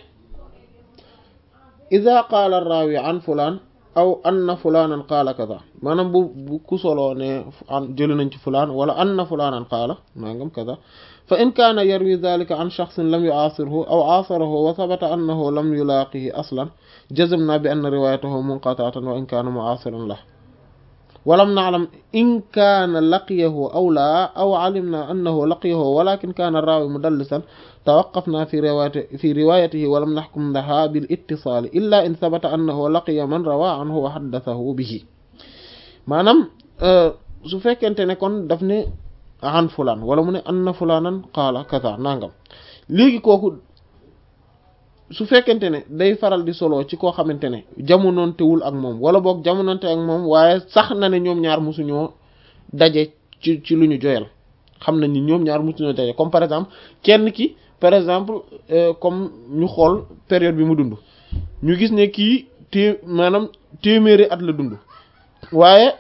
[SPEAKER 2] ida qaala ar-raawi an fulaan aw anna fulaanan qaala kaza maanaam bu bu ku soloo ne an jëli nañ ci fulaan wala anna fulaanan qaala nangam kaza fa in kaana yarwi dhalika an shakhsin lam yu'aasirhu aw aasarahu wa thabata annahu lam yulaaqihi aslan jazamna bi anna riwaayatahu munqati'atan wa in kaana mu'aasiran lahu wa lam na'lam in kaana laqiyahu aw laa aw 'alimna annahu laqiyahu walakin kaana ar-raawi mudallisan tawaqqafna fi riwaayatihi fi riwaayatihi wa lam nahkum laha bil ittisaal illa in thabata annahu laqiya man rawaa anhu wa haddathahu bihi maanaam su fekkente ne kon daf ne an fulaan wala mu ne anna fulaanan qaala kaza nangam léegi kooku su fekkente ne day faral di solo ci koo xamante ne jamonoontewul ak moom wala boog jamonoonte ak moom waaye sax na ne ñoom ñaar mosuñoo daje ci ci lu ñu joyal xam nañ ni ñoom ñaar musuñoo daje comme par exemple kenn ki par exemple comme ñu xool période bi mu dund ñu gis ne kii té maanaam téeméeri at la dund waaye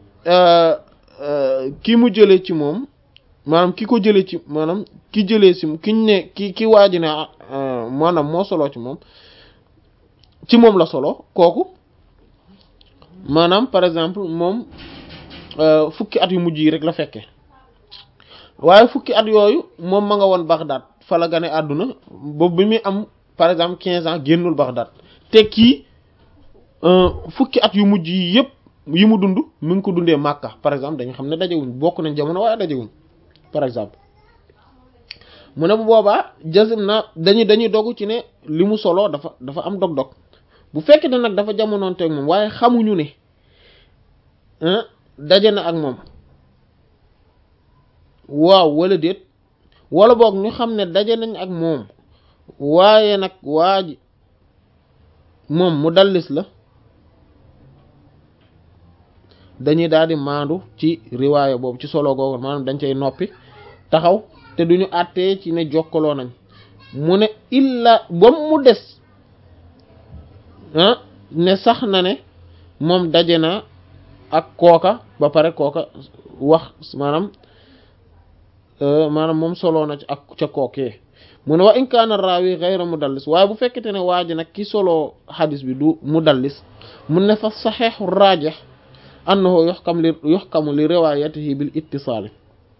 [SPEAKER 2] ki mu jëlee ci moom maanaam ki ko jëlee ci maanaam ki jëlee si kiñ ne ki ki waaji ne maanaam moo solo ci moom ci moom la solo kooku maanaam par exemple moom fukki at yu mujj yi rek la fekke waaye fukki at yooyu moom ma nga woon Bagdad fa la gane àdduna boobu bi muy am par exemple quinze ans génnul Bagdad te kii fukki at yu mujj yi yëpp yi mu dund mu ngi ko dundee Makka par exemple dañu xam ne dajewuñ bokk nañ jamono waaye dajewuñ par exemple mu ne bu boobaa jazim na dañuy dañuy dogu ci ne li mu solo dafa dafa am dog-dog bu fekkee ne nag dafa jamonoonteeg moom waaye xamuñu ne daje na ak moom waaw wala déet wala boog ñu xam ne daje nañ ak moom waaye nag waa ji moom mu dallis la dañuy daal di maandu ci riwaaya boobu ci solo googu maanaam dañ cay noppi taxaw te duñu àttee ci ne jokkaloo nañ mu ne illa ba mu des ah ne sax na ne moom daje na ak kooka ba pare kooka wax maanaam maanaam moom soloo na ci ak ca kookee mu ne wa in kaana raawi ghayra mudallis waaye bu fekkete ne waa ji nag ki soloo xadis bi du mudallis mun ne fa saxiixu raajih annahu yuhkam li yuhkamu li riwaayatihi bil ittisaali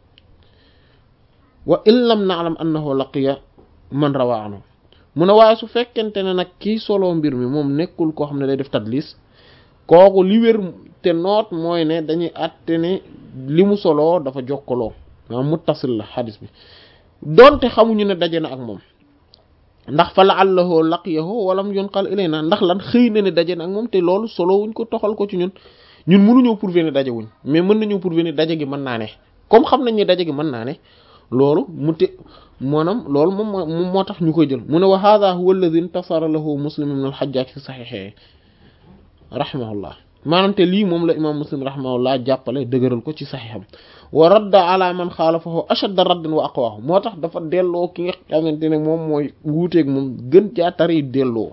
[SPEAKER 2] wa in lam na'lam annahu laqiya man rawaa anhu mu ne waaye su fekkente ne nag kii soloo mbir mi moom nekkul koo xam ne day def tadlis kooku li wér te noot mooy ne dañuy àtte ne li mu soloo dafa jokkaloo maanaam muttasil la xadis bi donte xamuñu ne daje na ak moom ndax fa la'allahu laqiyahu walam yunqal ilayna ndax lan xëy na ne daje na ak moom te loolu solo wuñ ko toxal ko ci ñun ñun mënuñoo prouver ne daje wuñ mais mën nañoo prouver ne daje gi mën naa ne comme xam nañ ne daje gi mën naa ne loolu mu te maanaam loolu moom moom moo tax ñu koy jël mu ne wa hadha huwa alladhi intasara lahu muslim ibn al-hajjaj fi sahihihi rahimahullah maanaam te lii moom la imam muslim rahimahullah jàppale dëgëral ko ci saxiixam wa radda ala man xaalafahu ashadda raddin wa aqwahu moo tax dafa delloo ki nga xamante ne moom mooy wuuteeg moom gën jaa tari delloo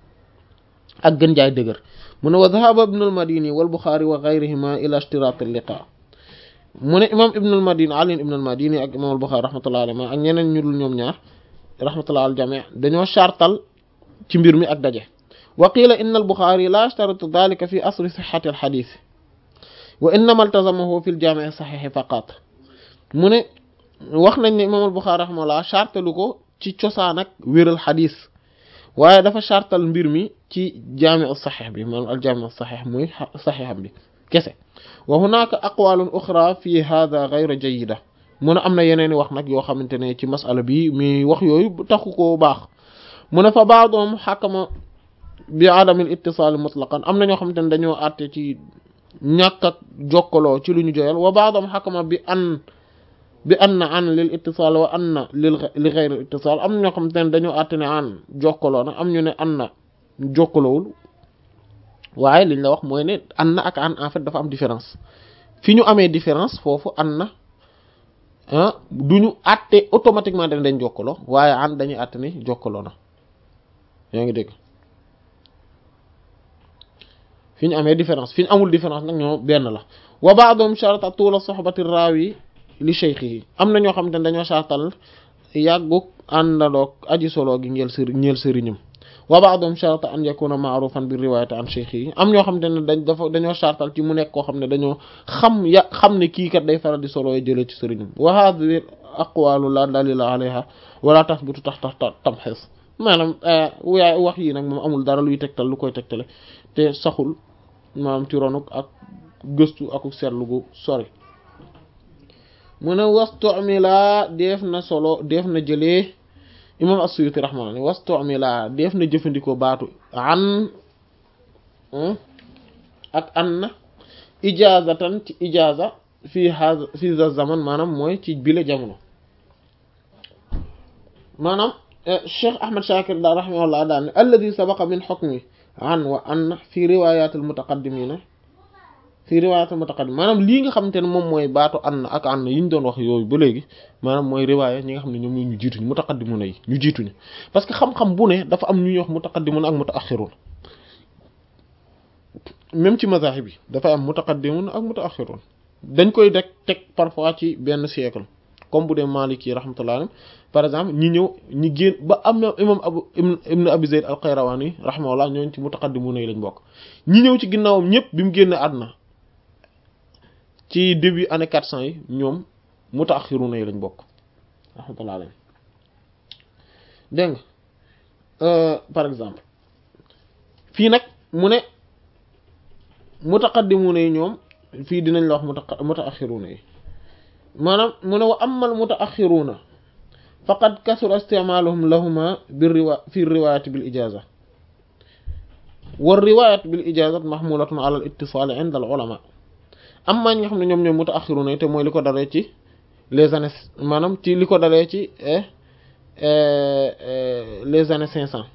[SPEAKER 2] ak gën jaay dëgër mu ne wa dhahaba ibn al-madini wal bukhari wa ghayrihima ila ishtirat al-liqa mu ne imam ibn al-madini ali ibn al-madini ak imam al-bukhari rahmatullahi alayhi ak ñeneen ñu dul ñoom ñaar rahmatullahi al jami' dañoo chartal ci mbir mi ak daje wa qila inna al-bukhari la yashtaritu dhalika fi asli sihhati al-hadith wa innama iltazamahu fi al-jami' as-sahih faqat mu ne wax nañ ne imam al-bukhari rahimahullah chartalu ko ci cosaan ak wéral xadis waaye dafa chartal mbir mi ci jami' as-sahih bi maanaam al-jami' as-sahih muy sahiham bi kese wa hunaka aqwalun ukhra fi hadha ghayra jayyida mu ne am na yeneen i wax nag yoo xamante ne ci masala bi mi wax yooyu taxu koo baax mu ne fa ba'dhum hakama bi adamil ittisaal mutlaqan am na ñoo xamante ne dañoo àtte ci ñàkk ak jokkaloo ci lu ñu joyal wa ba'dhum hakama bi an bi anna an lil ittisaal wa anna lil li ghayr ittisaal am na ñoo xamante ne dañoo àtte ne an jokkaloo na am ñu ne an na jokkaloowul waaye liñ la wax mooy ne an na ak an en fait dafa am différence fi ñu amee différence foofu an na ah du ñu àtte automatiquement dañ dañ jokkaloo waaye an dañuy àtte ne jokkaloo na yaa ngi dégg fi ñu amee différence fi ñu amul différence nag ñoo benn la wa ba'dhum sharata tula sohbati rawi li shaykhihi am na ñoo xam ne dañoo sartal yàggug àndaloog aji solo gi ngeel sëri ñeel sëriñam wa ba'dhum sharata an yakuna ma'rufan bi riwayati an shaykhihi am ñoo xam ne dañ dafa dañoo sartal ci mu nekk koo xam ne dañoo xam ya xam ne kii kat day faral di solo jëlee ci sëriñam wa hadhihi aqwalu la dalila alayha wala tathbutu tahta tamhis maanaam waay wax yi nag moom amul dara luy tegtal lu koy tegtale te saxul maanaam ci ronuk ak gëstu ak seetlu gu sori mu ne wastumila def na solo def na jëlee imam as-Suyuti rahmaani wastumila def na jëfandikoo baatu an ak an ijazatan ci ijaza fii hada fii za zaman maanaam mooy ci bile jamono maanaam Cheikh Ahmad Shakir da rahimahullah daal ne alladi sabaqa min hukmi an wa an fi riwayat al mutaqaddimina fii riwaayatul mutaqaddim maanaam lii nga xamante ne moom mooy baatu an ak an yi ñu doon wax yooyu ba léegi maanaam mooy riwaaya ñi nga xam ne ñoom ñoo ñu jiituñu mutaqaddimuna yi ñu jiituñu parce que xam-xam bu ne dafa am ñu ñuy wax mutaqaddimuna ak mutaaxirun même ci mazahib bi dafay am mutaqaddimuna ak mutaaxirun dañ koy rek teg parfois ci benn siècle comme bu dee Maliki rahmatullah alayhi par exemple ñi ñëw ñi génn ba am na imam abu ibn abi zayd al qayrawani rahimahullah ñooñu ci mutaqaddimuna yi lañ bokk ñi ñëw ci ginnaawam ñëpp bi mu génne àdduna ci début année quatre cents yi ñoom mutaaxiruna yi lañ bokk rahmatullah alayhi dégg nga par exemple fii nag mu ne mutaqaddimuna yi ñoom fii dinañ la wax muta mutaaxiruna yi maanaam mu ne wa amal mutaaxiruna faqad kasura isticmaaluhum lahuma bi riwa fi riwaayati bil ijaaza wa riwaayat bil ijaaza mahmulatun ala al ittisaal inda al ulama amma ñi nga xam ne ñoom ñoom mutaaxiruna yi te mooy li ko dalee ci les années maanaam ci li ko dalee ci les années cinq cents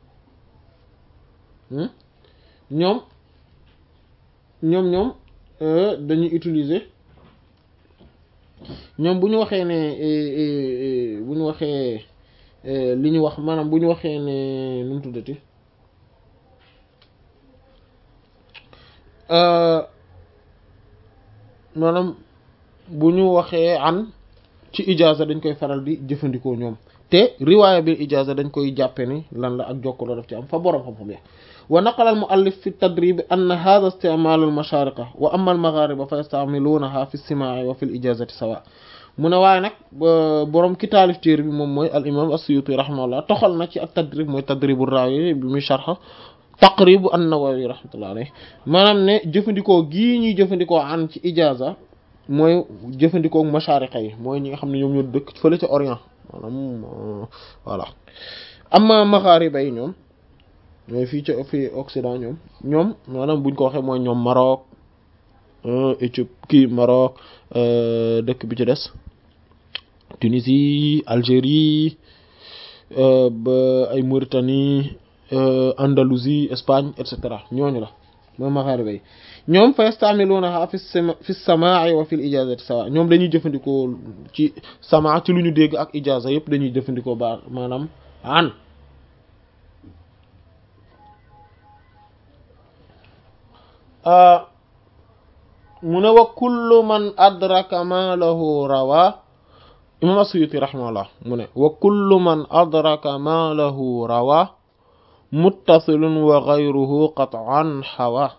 [SPEAKER 2] ñoom ñoom ñoom dañuy utiliser ñoom bu ñu waxee ne bu ñu waxee li ñu wax maanaam bu ñu waxee ne nu mu tuddati maanaam bu ñu waxee an ci ijaaza dañ koy faral di jëfandikoo ñoom te riwaaya bil ijaaza dañ koy jàppe ni lan la ak jokkaloo daf ci am fa boroom xam-xam ya wa naqala al muallif fi tadrib anna hadha isticmalu al mashariqa wa amma al maghariba fa yastamilunaha fi as-sima'i wa fi al ijazati sawa mu ne waaye nag boroom ki taalif téer bi moom mooy al imam as-Suyuti rahimahullah toxal na ci ak tadrib mooy tadribu rawi bi muy sharh taqribu an-Nawawi rahmatullah alayhi maanaam ne jëfandikoo gii ñuy jëfandikoo an ci ijaza mooy jëfandikoo mashariqa yi mooy ñi nga xam ne ñoom ñoo dëkk fële ca Orient maanaam voilà amma maghariba yi ñoom mooy fii ca fii Occident ñoom ñoom maanaam buñ ko waxee mooy ñoom Maroc Éthiopie kii Maroc dëkk bi ci des Tunisie Algérie ba ay Mauritanie Andalousie Espagne et cetera ñooñu la mooy maghariba yi ñoom fa yastamilunaha fi fi samaa'i wa fi al-ijazati sawa ñoom dañuy jëfandikoo ci samaa ci lu ñu dégg ak ijaza yëpp dañuy jëfandikoo ba maanaam an mu ne wa kullu man adraka ma lahu rawa imam as-Suyuti rahimahullah mu ne wa kullu man adraka ma lahu rawa muttasilun wa ghayruhu qat'an hawa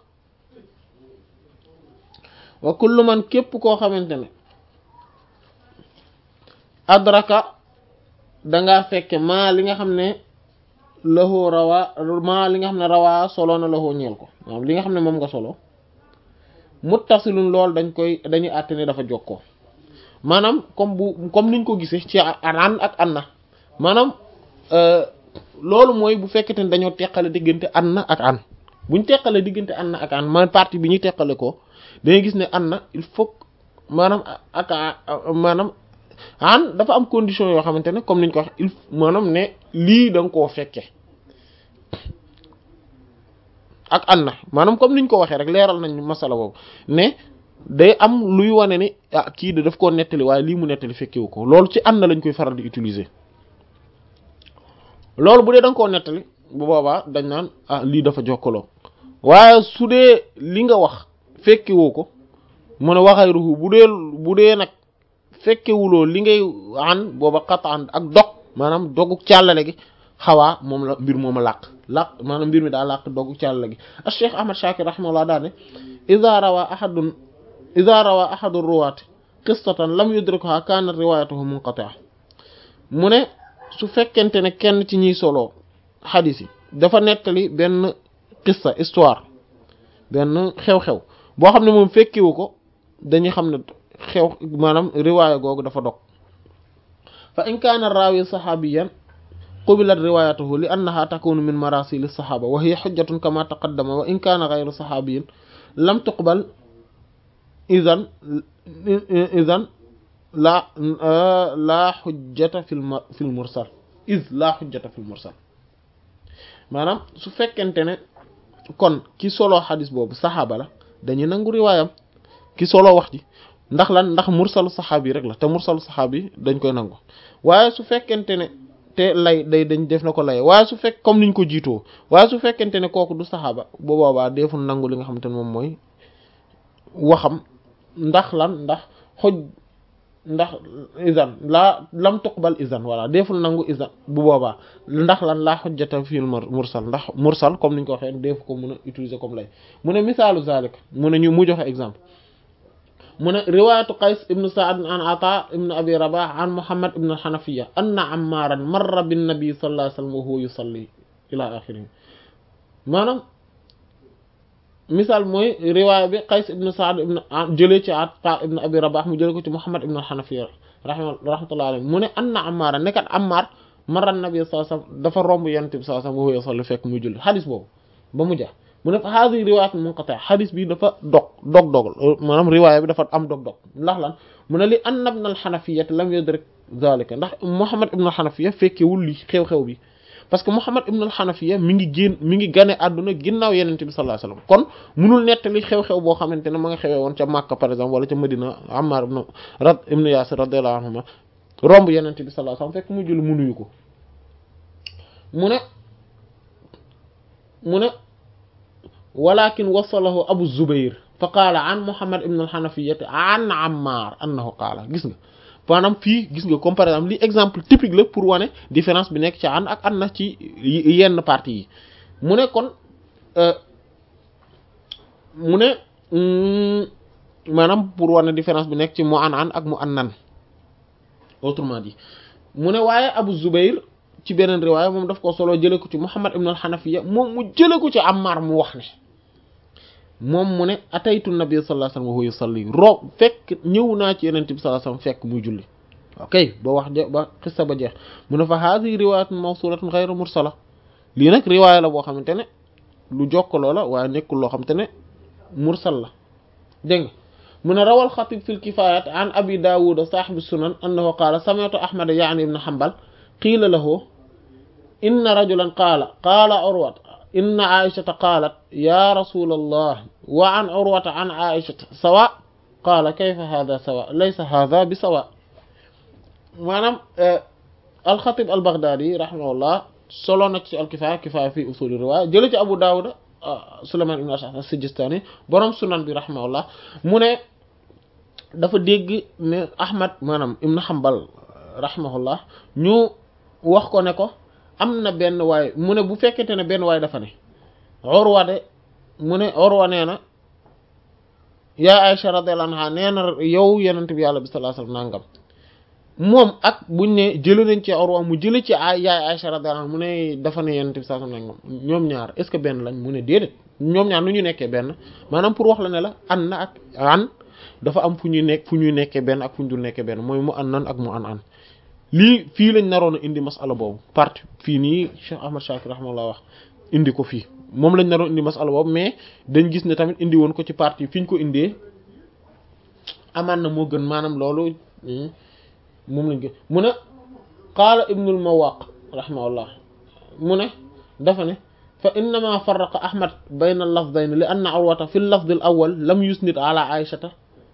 [SPEAKER 2] wa kullu man képp koo xamante ne adraka dangaa fekke maa li nga xam ne lahu rawa maa li nga xam ne rawa solo na lahu ñeel ko maanaam li nga xam ne moom nga solo muttasilun lool dañ koy dañuy àtte ne dafa jokkoo maanaam comme bu comme niñ ko gisee ci an ak anna maanaam loolu mooy bu fekkete ne dañoo teqale diggante anna ak an buñ teqale diggante anna ak an man partie bi ñuy teqale ko dangay gis ne anna il faut maanaam ak maanaam an dafa am condition yoo xamante ne comme niñ ko wax il maanaam ne lii da nga koo fekke ak anna maanaam comme niñ ko waxee rek leeral nañ masala boobu ne day am luy wane ni ah kii de daf koo nettali waaye lii mu nettali fekkewu ko loolu ci anna lañ koy faral di utiliser loolu bu dee da nga koo nettali bu boobaa dañ naan ah lii dafa jokkaloo waaye su dee li nga wax fekkewoo ko mu ne waxay ruuxu bu dee bu dee nag fekkewuloo li ngay an booba xataan ak dog maanaam dogu càllale gi xawaa moom la mbir mooma làq làq maanaam mbir mi daa làq dogu càllale gi ak Cheikh Ahmad Shakir rahimahullah daal ne iza rawa ahadun iza rawa ahadu ruwaat qissatan lam yudrikha kanat riwayatuhu munqati'a mu ne su fekkente ne kenn ci ñiy solo xadiis yi dafa nettali benn qissa histoire benn xew-xew boo xam ne moom fekkiwu ko dañuy xam ne xew maanaam riwaaya googu dafa dog fa in kaana raawi saxaabiyan qubilat riwaayatuhu li annaha takunu min marasili saxaaba wa hiya xujjatun kama taqaddama wa in kaana gayru saxaabiyin lam tuqbal idan idan la laa xujjata fil fil mursal iz laa xujjata fil mursal maanaam su fekkente ne kon ki solo xadis boobu saxaaba la dañuy nangu riwaayam ki solo wax ji ndax lan ndax mursalu saxaabi rek la te mursalu saxaabi dañ koy nangu waaye su fekkente ne te lay day dañ def na ko lay waaye su fekk comme niñ ko jiitoo waaye su fekkente ne kooku du saxaaba bu boobaa deful nangu li nga xamante ne moom mooy waxam ndax lan ndax xoj ndax izan laa lam tuqbal izan voilà deful nangu izan bu boobaa ndax lan laa xojjata fil mursal ndax mursal comme niñ ko waxee def ko mën a utiliser comme lay mu ne misaalu zalik mu ne ñu mu joxe exemple mu ne riwaayatu qays ibnu saad an ata ibnu abi rabah an muhammad ibnu alxanafiya anna ammaaran marra bin nabi sallallahu alayhi wa sallam wa huwa yusalli ila axirihi maanaam misaal mooy riwaaya bi qays ibnu saad ibnu jëlee ci ata ibnu abi rabah mu jëlee ko ci muhammad ibnu alxanafiya rahmatullahi alayhi mu ne anna ammaaran nekkat ammaar marra nabi sallallahu alayhi wa sallam dafa romb yonent bi sallallahu alayhi wa sallam wa huwa yusalli fekk muy julli xadis boobu ba mu jeex mu ne fa haadi riwaayat munqati' xadis bi dafa dog dog dog maanaam riwaaya bi dafa am dog dog ndax lan mu ne li anna ibn al-Hanafiyya lam yudrik zalika ndax Muhammad ibn al-Hanafiyya fekkewul li xew-xew bi parce que Muhammad ibn al-Hanafiyya mi ngi génn mi ngi gane àdduna ginnaaw Yonent bi sallallahu alayhi wasallam kon munul nettali xew-xew boo xamante ne ma nga xewee woon ca Makka par exemple wala ca Medina Ammar ibn Rad ibn Yasir radiyallahu anhuma romb Yonent bi sallallahu alayhi wasallam fekk mu julli mu nuyu ko mu ne mu ne walakin wasalahu abu zubayr fa qaala an muhammad ibn al-hanafiyyati an ammar annahu qaala gis nga maanaam fii gis nga comme par exemple li exemple typique la pour wane différence bi nekk ci an ak an na ci yenn parties yi mu ne kon mu ne maanaam pour wane différence bi nekk ci mu an an ak mu an nan autrement dit mu ne waaye abu zubayr ci beneen riwaaya moom daf ko solo jële ko ci muhammad ibn al-hanafiyya moom mu jële ko ci ammar mu wax ne moom mu ne ataytu nabi sallallahu alayhi wasallam wa huwa yusalli ro fekk ñëw naa ci yenente bi sallallahu alayhi wasallam fekk muy julli ok ba wax je ba xissa ba jeex mu ne fa haadi riwaayatun mawsulatun ghayru mursala lii nag riwaaya la boo xamante ne lu jokkaloo la waaye nekkul loo xamante ne mursal la dégg nga mu ne rawal xatib fil kifaayat an abi daawud saahibi sunan annahu qaala sami'tu ahmad ya'ni ibn hanbal qiila lahu inna rajulan qaala qaala urwat inna aishata qaalat ya rasulallah wa an urwata an aishata sawa qaala kayfa hada sawa laysa hada bi sawa maanaam alxatib albaghdadi rahimahullah solo na ci alkifaaya kifaaya fi usuli riwaaya jële ci abu daawud sulaymaan ibn ash'ath as-sijistani borom sunan bi rahimahullah mu ne dafa dégg ne ahmad maanaam ibn hanbal rahimahullah ñu wax ko ne ko am na benn waay mu ne bu fekkente ne benn waay dafa ne Urwa de mu ne Urwa nee na yaa Aisha radiyallahu anha nee na yow yonent bi yàlla bi sallallahu alayhi wasallam nangam moom ak buñ ne jëlee nañ ci Urwa mu jëlee ci ay yaay Aisha radiyallahu anha mu ne dafa ne yonent bi sallallahu alayhi wasallam nangam ñoom ñaar est-ce que benn lañ mu ne déedéet ñoom ñaar nu ñu nekkee benn maanaam pour wax la ne la an na ak an dafa am fu ñuy nekk fu ñuy nekkee benn ak fu ñu dul nekkee benn mooy mu an nan ak mu an an lii fii lañ naroon a indi masala boobu partie fii nii Cheikh Ahmad Shakir rahimahullah wax indi ko fii moom lañ naroon indi masala boobu mais dañ gis ne tamit indi woon ko ci partie fi ñu ko indee amaan na moo gën maanaam loolu moom lañ gën mu ne qaala ibnul Mawaq rahimahullah mu ne dafa ne fa innama farraqa Ahmad bayna al-lafdayn li anna Urwata fi al-lafd al-awwal lam yusnid ala Aishata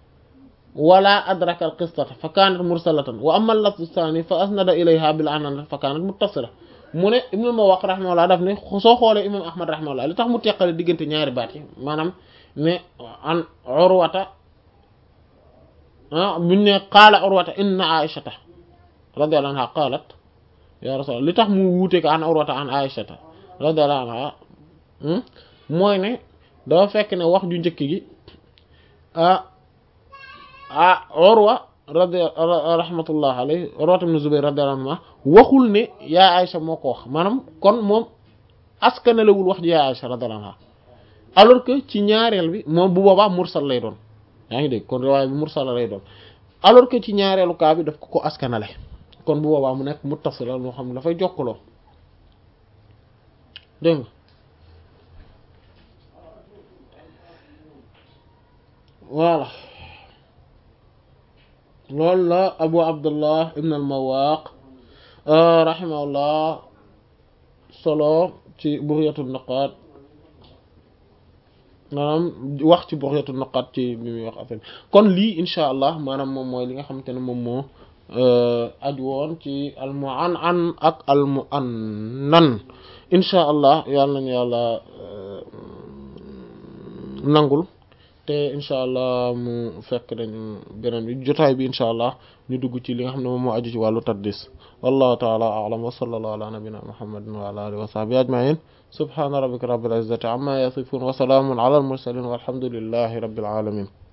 [SPEAKER 2] wala adraka al-qistata fa kanat mursalatan wa amma al-lafz ath-thani fa asnada ilayha bil anana fa kanat muttasila mu ne Ibn al-Mawaq rahimahullah daf ne soo xoolee imam Ahmad rahimahullah li tax mu teqale diggante ñaari baat yi maanaam ne an Urwata ah buñ ne qaala Urwata inna Aishata radiyallahu anha qalat ya rasulullah li tax mu wuute ko an Urwata an Aishata radiyallahu anha mooy ne dafa fekk ne wax ju njëkk gi ah ah Urwa radi rahmatullah alayhi Urwa ibn Zubayr radiyallahu anhu waxul ne yaa Aïcha moo ko wax maanaam kon moom askanalewul wax ji yaa Aïcha radiyallahu anha alors que ci ñaareel bi moom bu boobaa mursal lay doon yaa ngi dégg kon riwaaya bi mursal lay doon alors que ci ñaareelu kaa bi daf ko ko askanale kon bu boobaa mu nekk muttasil la moo xam ne dafay jokkaloo dégg nga voilà loolu la Abu Abdullah ibn al-Mawaq rahimahullah solo ci Bughyatun Naqad maanaam wax ci bughyatul nuqat ci bi muy wax affaire kon lii insha allah maanaam moom mooy li nga xamante ne moom moo aju woon ci al mu'an'an ak al mu'annan insha allah yàlla nañu yàlla nangul te insha allah mu fekk dañu beneen bi jotaay bi insha allah ñu dugg ci li nga xam ne moom moo aju ci wàllu taddis wallahu ta'ala a'lam wa sallallahu ala nabiyyina muhammadin wa ala alihi wa sahbihi ajma'in subhana rabbika rabbil izzati amma yasifun wa salamun ala al mursalin walhamdulillahi rabbil alamin